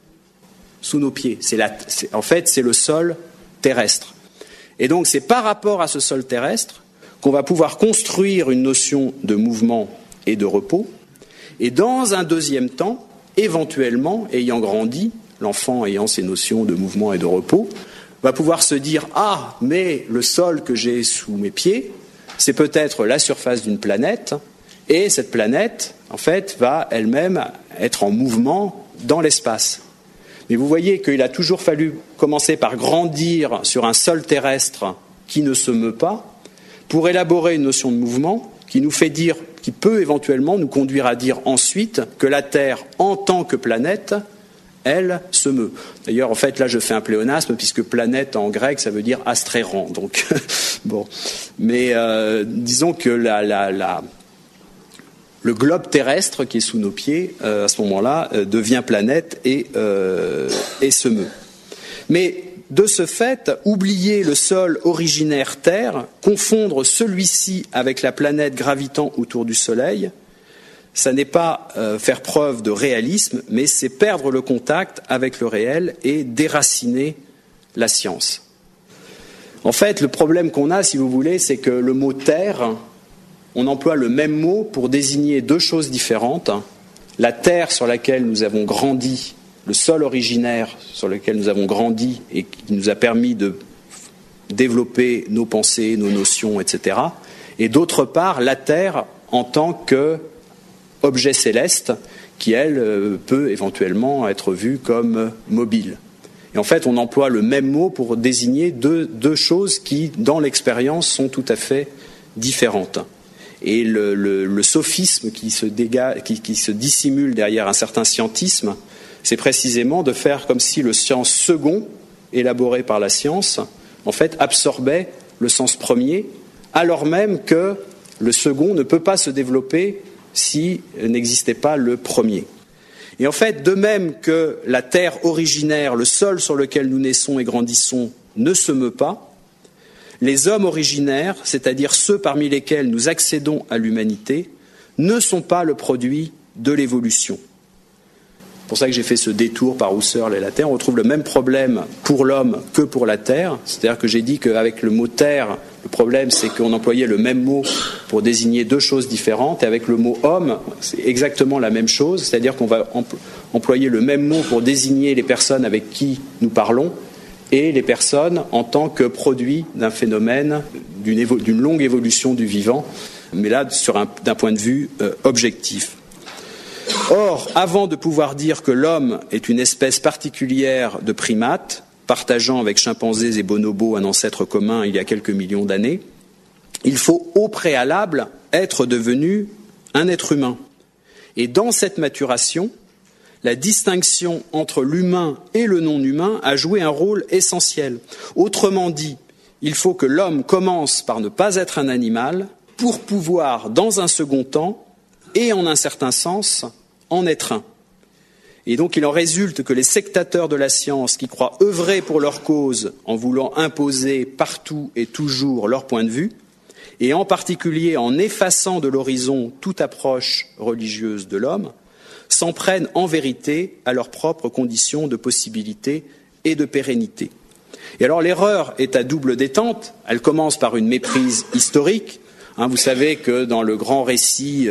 sous nos pieds. En fait, c'est le sol terrestre. Et donc, c'est par rapport à ce sol terrestre qu'on va pouvoir construire une notion de mouvement et de repos. Et dans un deuxième temps, éventuellement, ayant grandi, l'enfant ayant ces notions de mouvement et de repos, va pouvoir se dire « Ah, mais le sol que j'ai sous mes pieds, c'est peut-être la surface d'une planète, et cette planète, en fait, va elle-même être en mouvement dans l'espace. » Mais vous voyez qu'il a toujours fallu commencer par grandir sur un sol terrestre qui ne se meut pas, pour élaborer une notion de mouvement qui nous fait dire, qui peut éventuellement nous conduire à dire ensuite que la Terre, en tant que planète, elle se meut. D'ailleurs, en fait, là, je fais un pléonasme, puisque planète en grec, ça veut dire astréran. Donc, bon. Mais disons que le globe terrestre qui est sous nos pieds, à ce moment-là, devient planète et se meut. Mais de ce fait, oublier le sol originaire Terre, confondre celui-ci avec la planète gravitant autour du Soleil, ça n'est pas faire preuve de réalisme, mais c'est perdre le contact avec le réel et déraciner la science. En fait, le problème qu'on a, si vous voulez, c'est que le mot Terre, on emploie le même mot pour désigner deux choses différentes. La terre sur laquelle nous avons grandi, le sol originaire sur lequel nous avons grandi et qui nous a permis de développer nos pensées, nos notions, etc. Et d'autre part, la Terre en tant qu'objet céleste qui, elle, peut éventuellement être vue comme mobile. Et en fait, on emploie le même mot pour désigner deux choses qui, dans l'expérience, sont tout à fait différentes. Et le sophisme qui se dissimule derrière un certain scientisme, c'est précisément de faire comme si le sens second, élaboré par la science, en fait, absorbait le sens premier, alors même que le second ne peut pas se développer si n'existait pas le premier. Et en fait, de même que la terre originaire, le sol sur lequel nous naissons et grandissons, ne se meut pas, les hommes originaires, c'est-à-dire ceux parmi lesquels nous accédons à l'humanité, ne sont pas le produit de l'évolution. C'est pour ça que j'ai fait ce détour par Husserl et la Terre. On retrouve le même problème pour l'homme que pour la Terre. C'est-à-dire que j'ai dit qu'avec le mot Terre, le problème c'est qu'on employait le même mot pour désigner deux choses différentes. Et avec le mot homme, c'est exactement la même chose. C'est-à-dire qu'on va employer le même mot pour désigner les personnes avec qui nous parlons et les personnes en tant que produit d'un phénomène, d'une longue évolution du vivant, mais là d'un point de vue objectif. Or, avant de pouvoir dire que l'homme est une espèce particulière de primates, partageant avec chimpanzés et bonobos un ancêtre commun il y a quelques millions d'années, il faut au préalable être devenu un être humain. Et dans cette maturation, la distinction entre l'humain et le non-humain a joué un rôle essentiel. Autrement dit, il faut que l'homme commence par ne pas être un animal pour pouvoir, dans un second temps, et en un certain sens, en être un. Et donc il en résulte que les sectateurs de la science qui croient œuvrer pour leur cause en voulant imposer partout et toujours leur point de vue, et en particulier en effaçant de l'horizon toute approche religieuse de l'homme, s'en prennent en vérité à leurs propres conditions de possibilité et de pérennité. Et alors l'erreur est à double détente. Elle commence par une méprise historique. Vous savez que dans le grand récit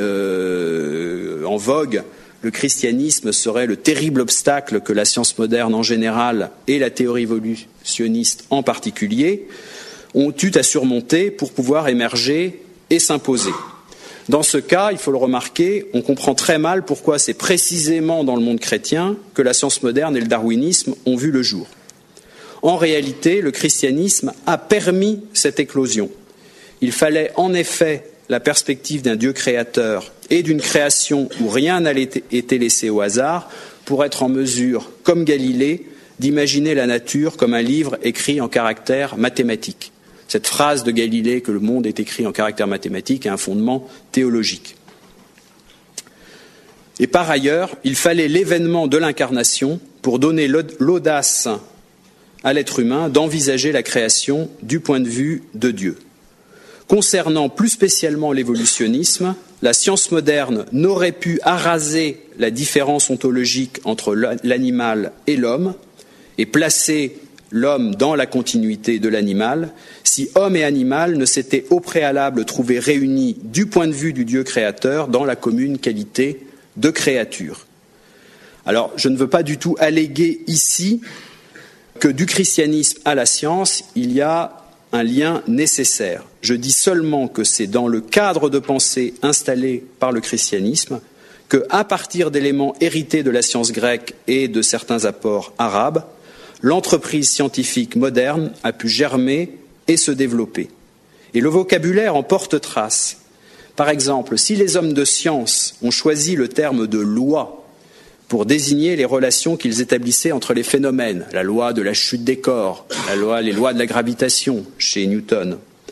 en vogue, le christianisme serait le terrible obstacle que la science moderne en général et la théorie évolutionniste en particulier ont eu à surmonter pour pouvoir émerger et s'imposer. Dans ce cas, il faut le remarquer, on comprend très mal pourquoi c'est précisément dans le monde chrétien que la science moderne et le darwinisme ont vu le jour. En réalité, le christianisme a permis cette éclosion. Il fallait en effet la perspective d'un Dieu créateur et d'une création où rien n'a été laissé au hasard pour être en mesure, comme Galilée, d'imaginer la nature comme un livre écrit en caractère mathématique. Cette phrase de Galilée que le monde est écrit en caractère mathématique a un fondement théologique. Et par ailleurs, il fallait l'événement de l'incarnation pour donner l'audace à l'être humain d'envisager la création du point de vue de Dieu. Concernant plus spécialement l'évolutionnisme, la science moderne n'aurait pu araser la différence ontologique entre l'animal et l'homme et placer l'homme dans la continuité de l'animal si homme et animal ne s'étaient au préalable trouvés réunis du point de vue du Dieu créateur dans la commune qualité de créature. Alors, je ne veux pas du tout alléguer ici que du christianisme à la science, il y a un lien nécessaire. Je dis seulement que c'est dans le cadre de pensée installé par le christianisme que, à partir d'éléments hérités de la science grecque et de certains apports arabes, l'entreprise scientifique moderne a pu germer et se développer. Et le vocabulaire en porte trace. Par exemple, si les hommes de science ont choisi le terme de loi pour désigner les relations qu'ils établissaient entre les phénomènes, la loi de la chute des corps, les lois de la gravitation chez Newton,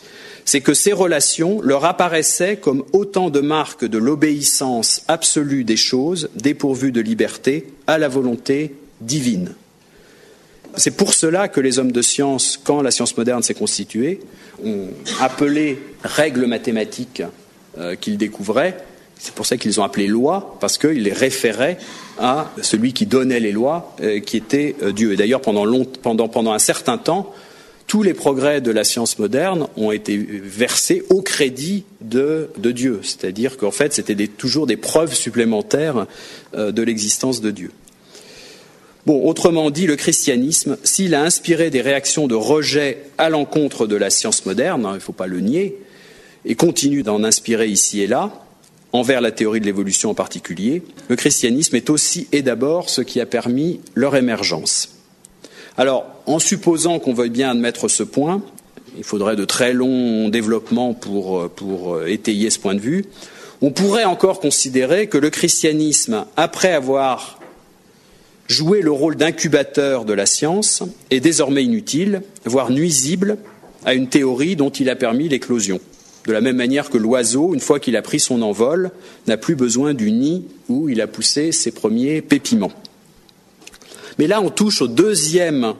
c'est que ces relations leur apparaissaient comme autant de marques de l'obéissance absolue des choses, dépourvues de liberté, à la volonté divine. C'est pour cela que les hommes de science, quand la science moderne s'est constituée, ont appelé règles mathématiques qu'ils découvraient. C'est pour ça qu'ils ont appelé lois, parce qu'ils les référaient à celui qui donnait les lois, qui était Dieu. Et d'ailleurs, pendant un certain temps, tous les progrès de la science moderne ont été versés au crédit de Dieu. C'est-à-dire qu'en fait, c'était toujours des preuves supplémentaires de l'existence de Dieu. Bon, autrement dit, le christianisme, s'il a inspiré des réactions de rejet à l'encontre de la science moderne, il ne faut pas le nier, et continue d'en inspirer ici et là, envers la théorie de l'évolution en particulier, le christianisme est aussi et d'abord ce qui a permis leur émergence. Alors, en supposant qu'on veuille bien admettre ce point, il faudrait de très longs développements pour étayer ce point de vue, on pourrait encore considérer que le christianisme, après avoir joué le rôle d'incubateur de la science, est désormais inutile, voire nuisible, à une théorie dont il a permis l'éclosion. De la même manière que l'oiseau, une fois qu'il a pris son envol, n'a plus besoin du nid où il a poussé ses premiers pépiments. Mais là, on touche au deuxième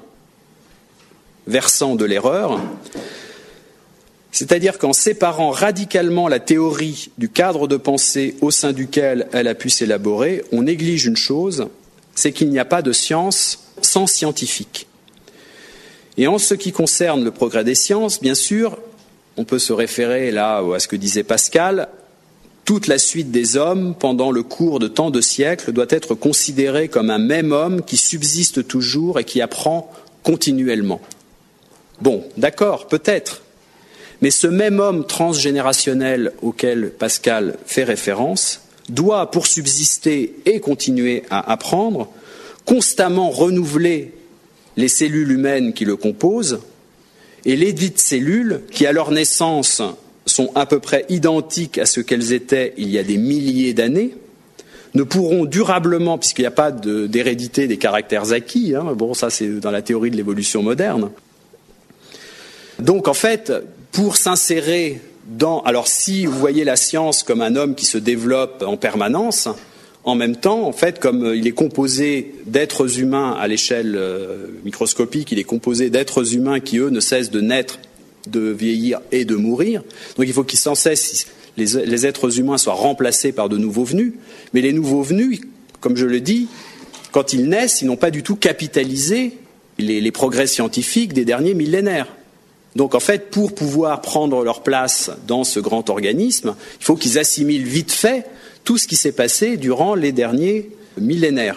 versant de l'erreur, c'est-à-dire qu'en séparant radicalement la théorie du cadre de pensée au sein duquel elle a pu s'élaborer, on néglige une chose, c'est qu'il n'y a pas de science sans scientifique. Et en ce qui concerne le progrès des sciences, bien sûr, on peut se référer là à ce que disait Pascal, toute la suite des hommes, pendant le cours de tant de siècles, doit être considérée comme un même homme qui subsiste toujours et qui apprend continuellement. Bon, d'accord, peut-être. Mais ce même homme transgénérationnel auquel Pascal fait référence doit, pour subsister et continuer à apprendre, constamment renouveler les cellules humaines qui le composent, et les dites cellules, qui à leur naissance sont à peu près identiques à ce qu'elles étaient il y a des milliers d'années, ne pourront durablement, puisqu'il n'y a pas d'hérédité des caractères acquis, bon, ça c'est dans la théorie de l'évolution moderne. Donc en fait, pour s'insérer alors si vous voyez la science comme un homme qui se développe en permanence, en même temps, en fait, comme il est composé d'êtres humains à l'échelle microscopique, il est composé d'êtres humains qui, eux, ne cessent de naître, de vieillir et de mourir. Donc il faut qu'ils sans cesse, les êtres humains soient remplacés par de nouveaux venus. Mais les nouveaux venus, comme je le dis, quand ils naissent, ils n'ont pas du tout capitalisé les progrès scientifiques des derniers millénaires. Donc en fait, pour pouvoir prendre leur place dans ce grand organisme, il faut qu'ils assimilent vite fait tout ce qui s'est passé durant les derniers millénaires.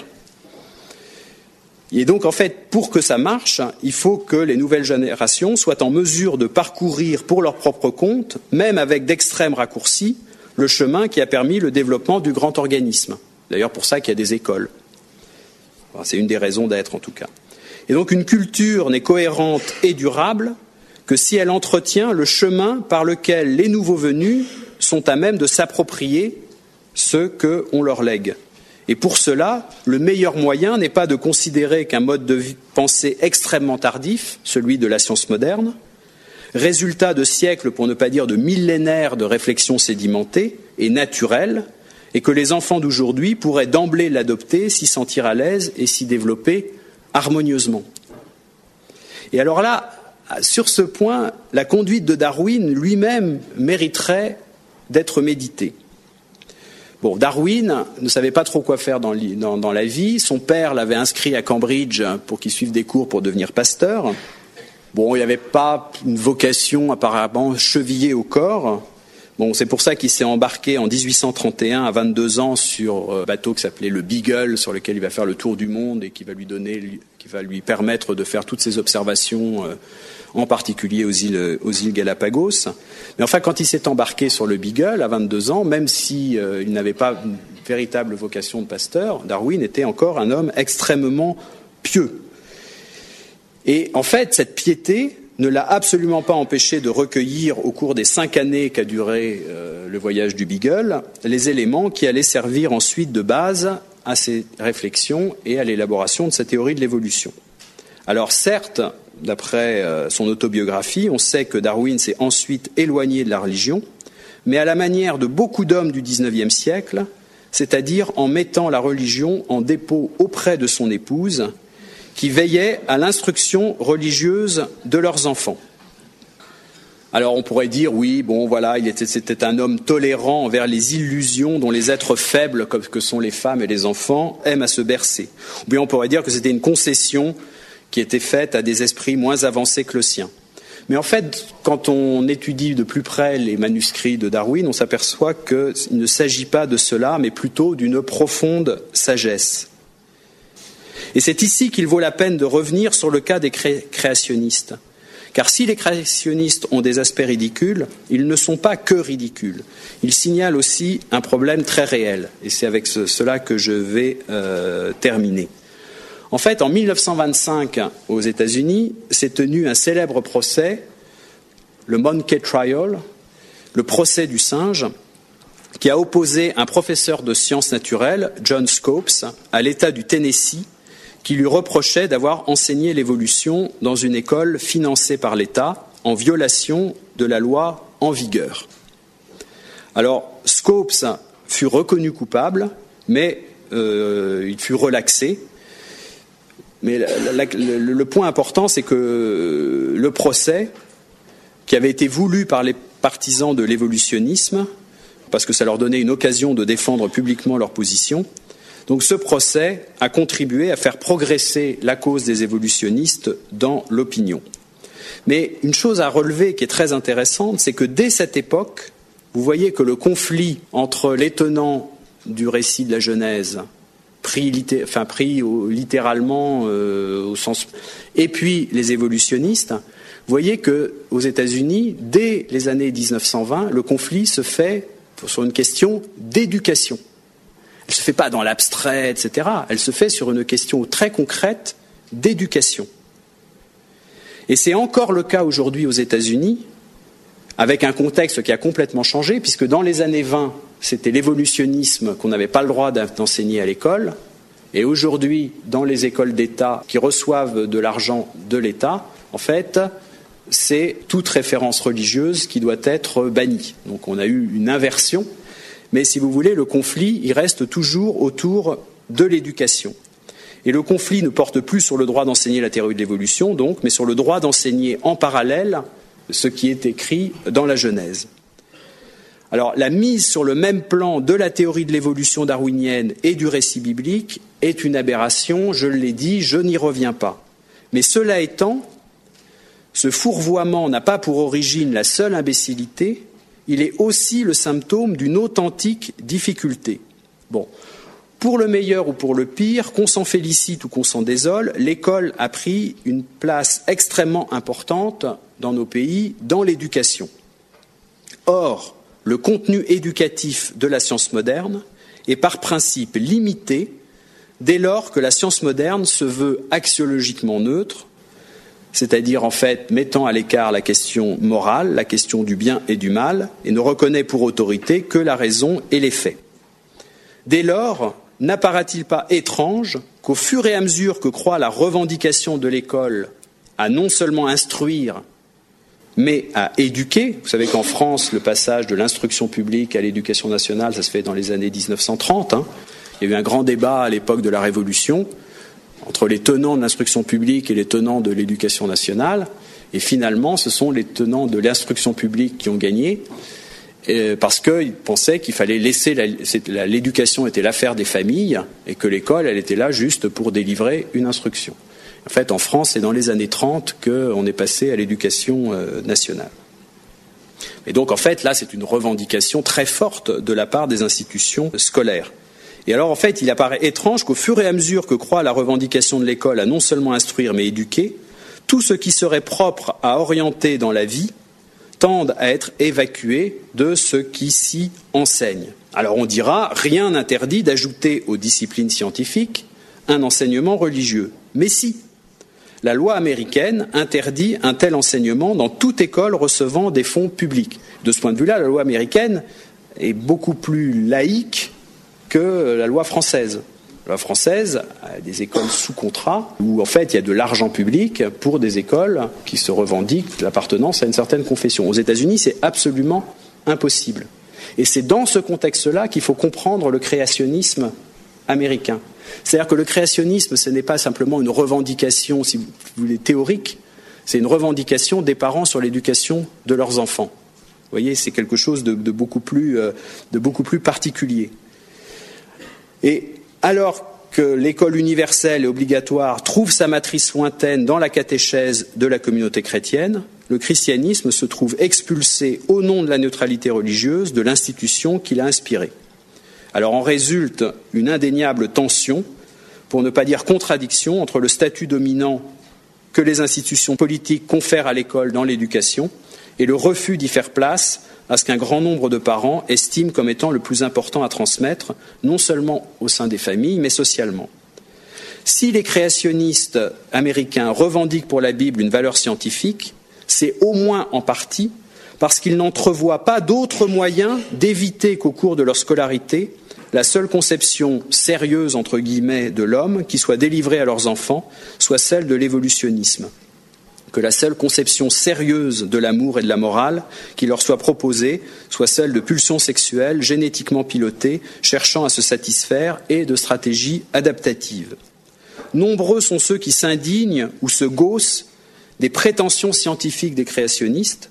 Et donc en fait, pour que ça marche, il faut que les nouvelles générations soient en mesure de parcourir pour leur propre compte, même avec d'extrêmes raccourcis, le chemin qui a permis le développement du grand organisme. D'ailleurs pour ça qu'il y a des écoles. Enfin, c'est une des raisons d'être en tout cas. Et donc une culture n'est cohérente et durable que si elle entretient le chemin par lequel les nouveaux venus sont à même de s'approprier ce qu'on leur lègue. Et pour cela, le meilleur moyen n'est pas de considérer qu'un mode de pensée extrêmement tardif, celui de la science moderne, résultat de siècles, pour ne pas dire de millénaires de réflexions sédimentées et naturelles, et que les enfants d'aujourd'hui pourraient d'emblée l'adopter, s'y sentir à l'aise et s'y développer harmonieusement. Et alors là, sur ce point, la conduite de Darwin lui-même mériterait d'être méditée. Bon, Darwin ne savait pas trop quoi faire dans la vie. Son père l'avait inscrit à Cambridge pour qu'il suive des cours pour devenir pasteur. Bon, il n'avait pas une vocation apparemment chevillée au corps. Bon, c'est pour ça qu'il s'est embarqué en 1831 à 22 ans sur un bateau qui s'appelait le Beagle, sur lequel il va faire le tour du monde et qui va lui permettre de faire toutes ses observations, en particulier aux îles Galapagos. Mais enfin, quand il s'est embarqué sur le Beagle à 22 ans, même si il n'avait pas une véritable vocation de pasteur, Darwin était encore un homme extrêmement pieux. Et en fait, cette piété ne l'a absolument pas empêché de recueillir au cours des 5 années qu'a duré le voyage du Beagle les éléments qui allaient servir ensuite de base à ses réflexions et à l'élaboration de sa théorie de l'évolution. Alors certes, d'après son autobiographie, on sait que Darwin s'est ensuite éloigné de la religion, mais à la manière de beaucoup d'hommes du XIXe siècle, c'est-à-dire en mettant la religion en dépôt auprès de son épouse, qui veillait à l'instruction religieuse de leurs enfants. Alors on pourrait dire, oui, bon voilà, c'était un homme tolérant envers les illusions dont les êtres faibles, comme que sont les femmes et les enfants, aiment à se bercer. Ou bien on pourrait dire que c'était une concession qui était faite à des esprits moins avancés que le sien. Mais en fait, quand on étudie de plus près les manuscrits de Darwin, on s'aperçoit qu'il ne s'agit pas de cela, mais plutôt d'une profonde sagesse. Et c'est ici qu'il vaut la peine de revenir sur le cas des créationnistes. Car si les créationnistes ont des aspects ridicules, ils ne sont pas que ridicules. Ils signalent aussi un problème très réel. Et c'est avec cela que je vais terminer. En fait, en 1925, aux États-Unis, s'est tenu un célèbre procès, le Monkey Trial, le procès du singe, qui a opposé un professeur de sciences naturelles, John Scopes, à l'État du Tennessee, qui lui reprochait d'avoir enseigné l'évolution dans une école financée par l'État, en violation de la loi en vigueur. Alors, Scopes fut reconnu coupable, mais il fut relaxé. Mais le point important, c'est que le procès, qui avait été voulu par les partisans de l'évolutionnisme, parce que ça leur donnait une occasion de défendre publiquement leur position, donc ce procès a contribué à faire progresser la cause des évolutionnistes dans l'opinion. Mais une chose à relever qui est très intéressante, c'est que dès cette époque, vous voyez que le conflit entre les tenants du récit de la Genèse, pris littéralement au sens, et puis les évolutionnistes, vous voyez qu'aux États-Unis, dès les années 1920, le conflit se fait sur une question d'éducation. Elle ne se fait pas dans l'abstrait, etc. Elle se fait sur une question très concrète d'éducation. Et c'est encore le cas aujourd'hui aux États-Unis, avec un contexte qui a complètement changé, puisque dans les années 20, c'était l'évolutionnisme qu'on n'avait pas le droit d'enseigner à l'école. Et aujourd'hui, dans les écoles d'État qui reçoivent de l'argent de l'État, en fait, c'est toute référence religieuse qui doit être bannie. Donc on a eu une inversion. Mais si vous voulez, le conflit, il reste toujours autour de l'éducation. Et le conflit ne porte plus sur le droit d'enseigner la théorie de l'évolution, donc, mais sur le droit d'enseigner en parallèle ce qui est écrit dans la Genèse. Alors, la mise sur le même plan de la théorie de l'évolution darwinienne et du récit biblique est une aberration, je l'ai dit, je n'y reviens pas. Mais cela étant, ce fourvoiement n'a pas pour origine la seule imbécilité, il est aussi le symptôme d'une authentique difficulté. Bon, pour le meilleur ou pour le pire, qu'on s'en félicite ou qu'on s'en désole, l'école a pris une place extrêmement importante dans nos pays, dans l'éducation. Or, le contenu éducatif de la science moderne est par principe limité dès lors que la science moderne se veut axiologiquement neutre, c'est-à-dire en fait mettant à l'écart la question morale, la question du bien et du mal, et ne reconnaît pour autorité que la raison et les faits. Dès lors, n'apparaît-il pas étrange qu'au fur et à mesure que croît la revendication de l'école à non seulement instruire, mais à éduquer, vous savez qu'en France, le passage de l'instruction publique à l'éducation nationale, ça se fait dans les années 1930, il y a eu un grand débat à l'époque de la Révolution, entre les tenants de l'instruction publique et les tenants de l'éducation nationale, et finalement ce sont les tenants de l'instruction publique qui ont gagné, parce qu'ils pensaient qu'il fallait laisser l'éducation était l'affaire des familles, et que l'école, elle était là juste pour délivrer une instruction. En fait, en France, c'est dans les années 30 qu'on est passé à l'éducation nationale. Et donc, en fait, là, c'est une revendication très forte de la part des institutions scolaires. Et alors, en fait, il apparaît étrange qu'au fur et à mesure que croît la revendication de l'école à non seulement instruire, mais éduquer, tout ce qui serait propre à orienter dans la vie tende à être évacué de ce qui s'y enseigne. Alors, on dira, rien n'interdit d'ajouter aux disciplines scientifiques un enseignement religieux. Mais si, la loi américaine interdit un tel enseignement dans toute école recevant des fonds publics. De ce point de vue-là, la loi américaine est beaucoup plus laïque que la loi française. La française a des écoles sous contrat où en fait il y a de l'argent public pour des écoles qui se revendiquent l'appartenance à une certaine confession. Aux États-Unis, c'est absolument impossible. Et c'est dans ce contexte-là qu'il faut comprendre le créationnisme américain. C'est-à-dire que le créationnisme, ce n'est pas simplement une revendication, si vous voulez, théorique, c'est une revendication des parents sur l'éducation de leurs enfants. Vous voyez, c'est quelque chose de beaucoup plus particulier. Et alors que l'école universelle et obligatoire trouve sa matrice lointaine dans la catéchèse de la communauté chrétienne, le christianisme se trouve expulsé au nom de la neutralité religieuse de l'institution qui l'a inspiré. Alors en résulte une indéniable tension, pour ne pas dire contradiction, entre le statut dominant que les institutions politiques confèrent à l'école dans l'éducation et le refus d'y faire place à ce qu'un grand nombre de parents estiment comme étant le plus important à transmettre, non seulement au sein des familles, mais socialement. Si les créationnistes américains revendiquent pour la Bible une valeur scientifique, c'est au moins en partie parce qu'ils n'entrevoient pas d'autres moyens d'éviter qu'au cours de leur scolarité, la seule conception sérieuse, entre guillemets, de l'homme qui soit délivrée à leurs enfants soit celle de l'évolutionnisme. Que la seule conception sérieuse de l'amour et de la morale qui leur soit proposée soit celle de pulsions sexuelles génétiquement pilotées, cherchant à se satisfaire et de stratégies adaptatives. Nombreux sont ceux qui s'indignent ou se gaussent des prétentions scientifiques des créationnistes,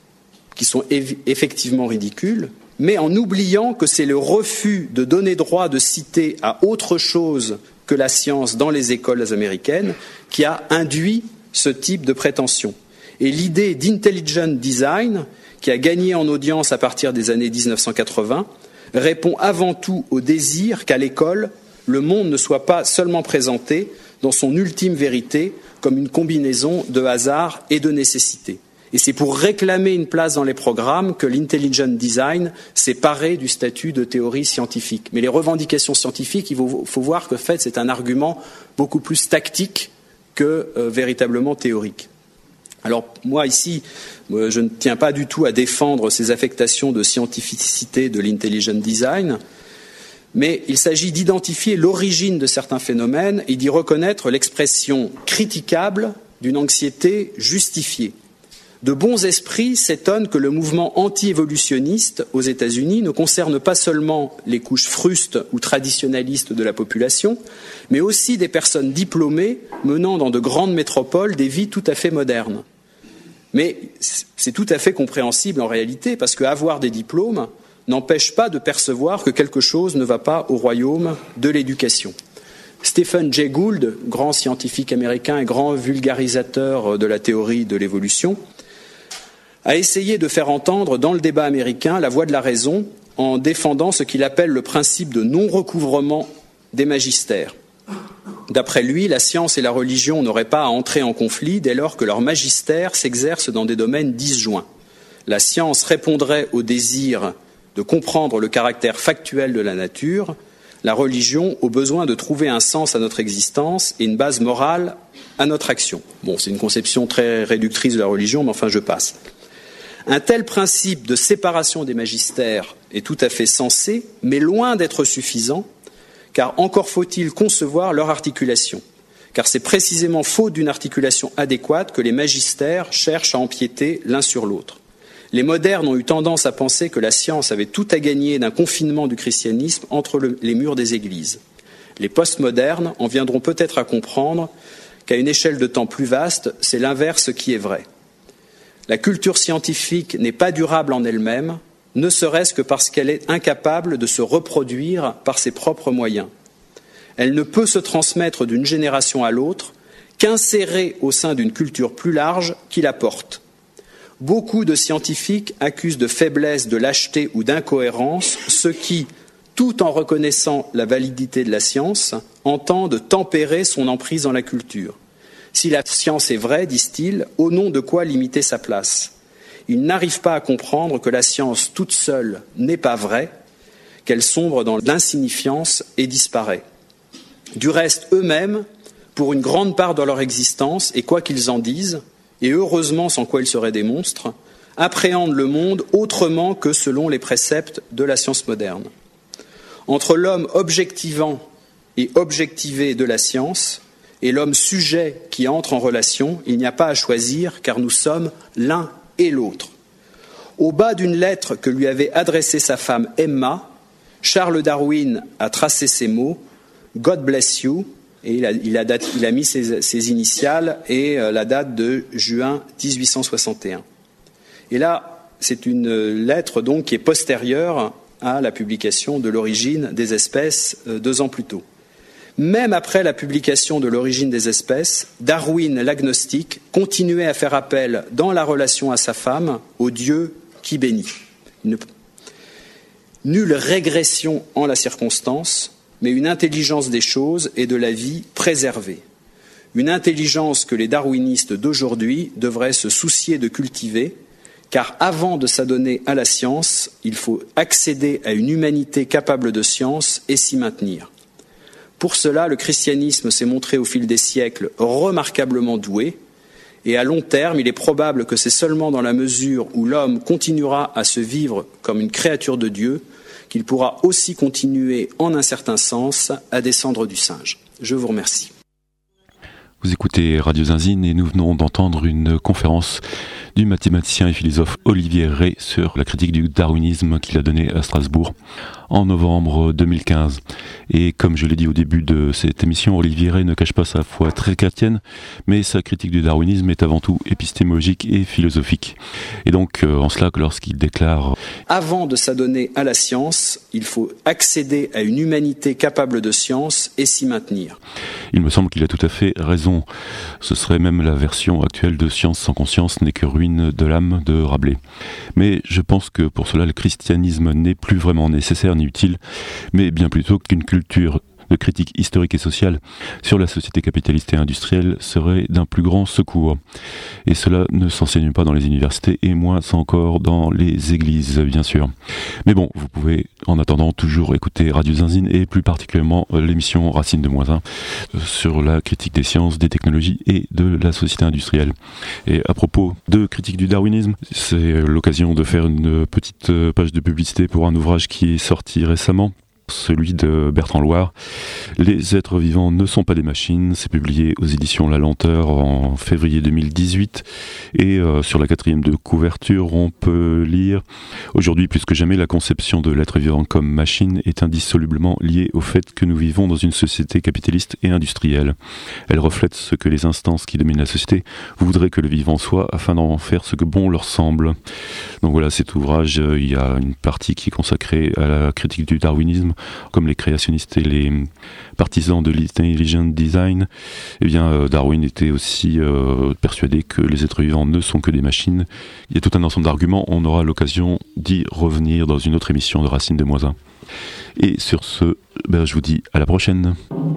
qui sont effectivement ridicules, mais en oubliant que c'est le refus de donner droit de citer à autre chose que la science dans les écoles américaines qui a induit ce type de prétention. Et l'idée d'intelligent design, qui a gagné en audience à partir des années 1980, répond avant tout au désir qu'à l'école, le monde ne soit pas seulement présenté dans son ultime vérité comme une combinaison de hasard et de nécessité. Et c'est pour réclamer une place dans les programmes que l'intelligent design s'est paré du statut de théorie scientifique. Mais les revendications scientifiques, il faut voir que en fait, c'est un argument beaucoup plus tactique que véritablement théorique. Alors moi ici, je ne tiens pas du tout à défendre ces affectations de scientificité de l'intelligent design, mais il s'agit d'identifier l'origine de certains phénomènes et d'y reconnaître l'expression critiquable d'une anxiété justifiée. De bons esprits s'étonnent que le mouvement anti-évolutionniste aux États-Unis ne concerne pas seulement les couches frustes ou traditionnalistes de la population, mais aussi des personnes diplômées menant dans de grandes métropoles des vies tout à fait modernes. Mais c'est tout à fait compréhensible en réalité, parce qu'avoir des diplômes n'empêche pas de percevoir que quelque chose ne va pas au royaume de l'éducation. Stephen Jay Gould, grand scientifique américain et grand vulgarisateur de la théorie de l'évolution, a essayé de faire entendre dans le débat américain la voix de la raison en défendant ce qu'il appelle le principe de non-recouvrement des magistères. D'après lui, la science et la religion n'auraient pas à entrer en conflit dès lors que leur magistère s'exerce dans des domaines disjoints. La science répondrait au désir de comprendre le caractère factuel de la nature, la religion au besoin de trouver un sens à notre existence et une base morale à notre action. Bon, c'est une conception très réductrice de la religion, mais enfin je passe. Un tel principe de séparation des magistères est tout à fait sensé, mais loin d'être suffisant, car encore faut-il concevoir leur articulation. Car c'est précisément faute d'une articulation adéquate que les magistères cherchent à empiéter l'un sur l'autre. Les modernes ont eu tendance à penser que la science avait tout à gagner d'un confinement du christianisme entre les murs des églises. Les postmodernes en viendront peut-être à comprendre qu'à une échelle de temps plus vaste, c'est l'inverse qui est vrai. La culture scientifique n'est pas durable en elle-même, ne serait-ce que parce qu'elle est incapable de se reproduire par ses propres moyens. Elle ne peut se transmettre d'une génération à l'autre qu'insérée au sein d'une culture plus large qui la porte. Beaucoup de scientifiques accusent de faiblesse, de lâcheté ou d'incohérence ceux qui, tout en reconnaissant la validité de la science, entendent tempérer son emprise dans la culture. Si la science est vraie, disent-ils, au nom de quoi limiter sa place ? Ils n'arrivent pas à comprendre que la science toute seule n'est pas vraie, qu'elle sombre dans l'insignifiance et disparaît. Du reste, eux-mêmes, pour une grande part de leur existence, et quoi qu'ils en disent, et heureusement sans quoi ils seraient des monstres, appréhendent le monde autrement que selon les préceptes de la science moderne. Entre l'homme objectivant et objectivée de la science, et l'homme sujet qui entre en relation, il n'y a pas à choisir, car nous sommes l'un et l'autre. Au bas d'une lettre que lui avait adressée sa femme Emma, Charles Darwin a tracé ces mots « God bless you », et il a mis ses initiales et la date de juin 1861. Et là, c'est une lettre donc qui est postérieure à la publication de l'origine des espèces 2 ans plus tôt. Même après la publication de l'origine des espèces, Darwin, l'agnostique, continuait à faire appel dans la relation à sa femme au Dieu qui bénit. Nulle régression en la circonstance, mais une intelligence des choses et de la vie préservée. Une intelligence que les darwinistes d'aujourd'hui devraient se soucier de cultiver, car avant de s'adonner à la science, il faut accéder à une humanité capable de science et s'y maintenir. Pour cela, le christianisme s'est montré au fil des siècles remarquablement doué, et à long terme, il est probable que c'est seulement dans la mesure où l'homme continuera à se vivre comme une créature de Dieu qu'il pourra aussi continuer, en un certain sens, à descendre du singe. Je vous remercie. Vous écoutez Radio Zinzine et nous venons d'entendre une conférence du mathématicien et philosophe Olivier Rey sur la critique du darwinisme qu'il a donnée à Strasbourg en novembre 2015. Et comme je l'ai dit au début de cette émission, Olivier Rey ne cache pas sa foi très chrétienne, mais sa critique du darwinisme est avant tout épistémologique et philosophique. Et donc, en cela, lorsqu'il déclare « Avant de s'adonner à la science, il faut accéder à une humanité capable de science et s'y maintenir ». Il me semble qu'il a tout à fait raison. Ce serait même la version actuelle de « Science sans conscience n'est que ruine de l'âme » de Rabelais. Mais je pense que pour cela, le christianisme n'est plus vraiment nécessaire ni utile, mais bien plutôt qu'une culture de critique historique et sociale sur la société capitaliste et industrielle serait d'un plus grand secours. Et cela ne s'enseigne pas dans les universités et moins encore dans les églises, bien sûr. Mais bon, vous pouvez en attendant toujours écouter Radio Zinzine et plus particulièrement l'émission Racine de -1 sur la critique des sciences, des technologies et de la société industrielle. Et à propos de critique du darwinisme, c'est l'occasion de faire une petite page de publicité pour un ouvrage qui est sorti récemment, celui de Bertrand Loire. Les êtres vivants ne sont pas des machines. C'est publié aux éditions La Lenteur en février 2018. Et sur la 4e de couverture, on peut lire « Aujourd'hui, plus que jamais, la conception de l'être vivant comme machine est indissolublement liée au fait que nous vivons dans une société capitaliste et industrielle. Elle reflète ce que les instances qui dominent la société voudraient que le vivant soit afin d'en faire ce que bon leur semble. » Donc voilà, cet ouvrage, il y a une partie qui est consacrée à la critique du darwinisme, comme les créationnistes et les partisans de l'intelligent design. Eh bien, Darwin était aussi persuadé que les êtres vivants ne sont que des machines. Il y a tout un ensemble d'arguments, on aura l'occasion d'y revenir dans une autre émission de Racine de -1. Et sur ce, je vous dis à la prochaine.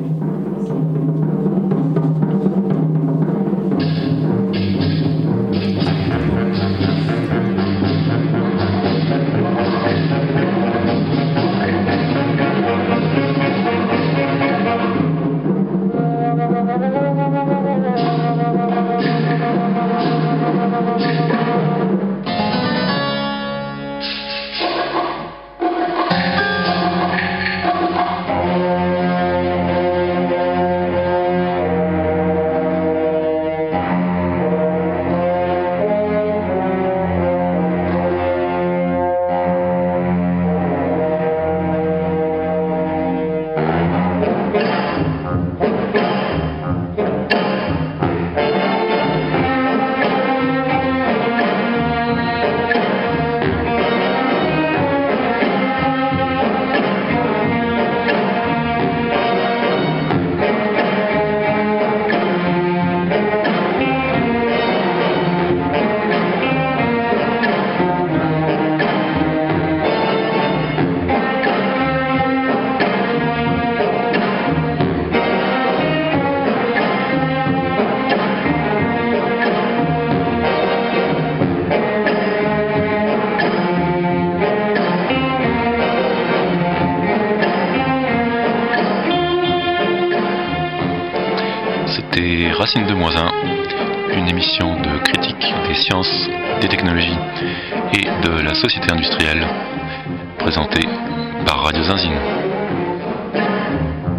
Racine de -1, une émission de critique des sciences, des technologies et de la société industrielle, présentée par Radio Zinzine.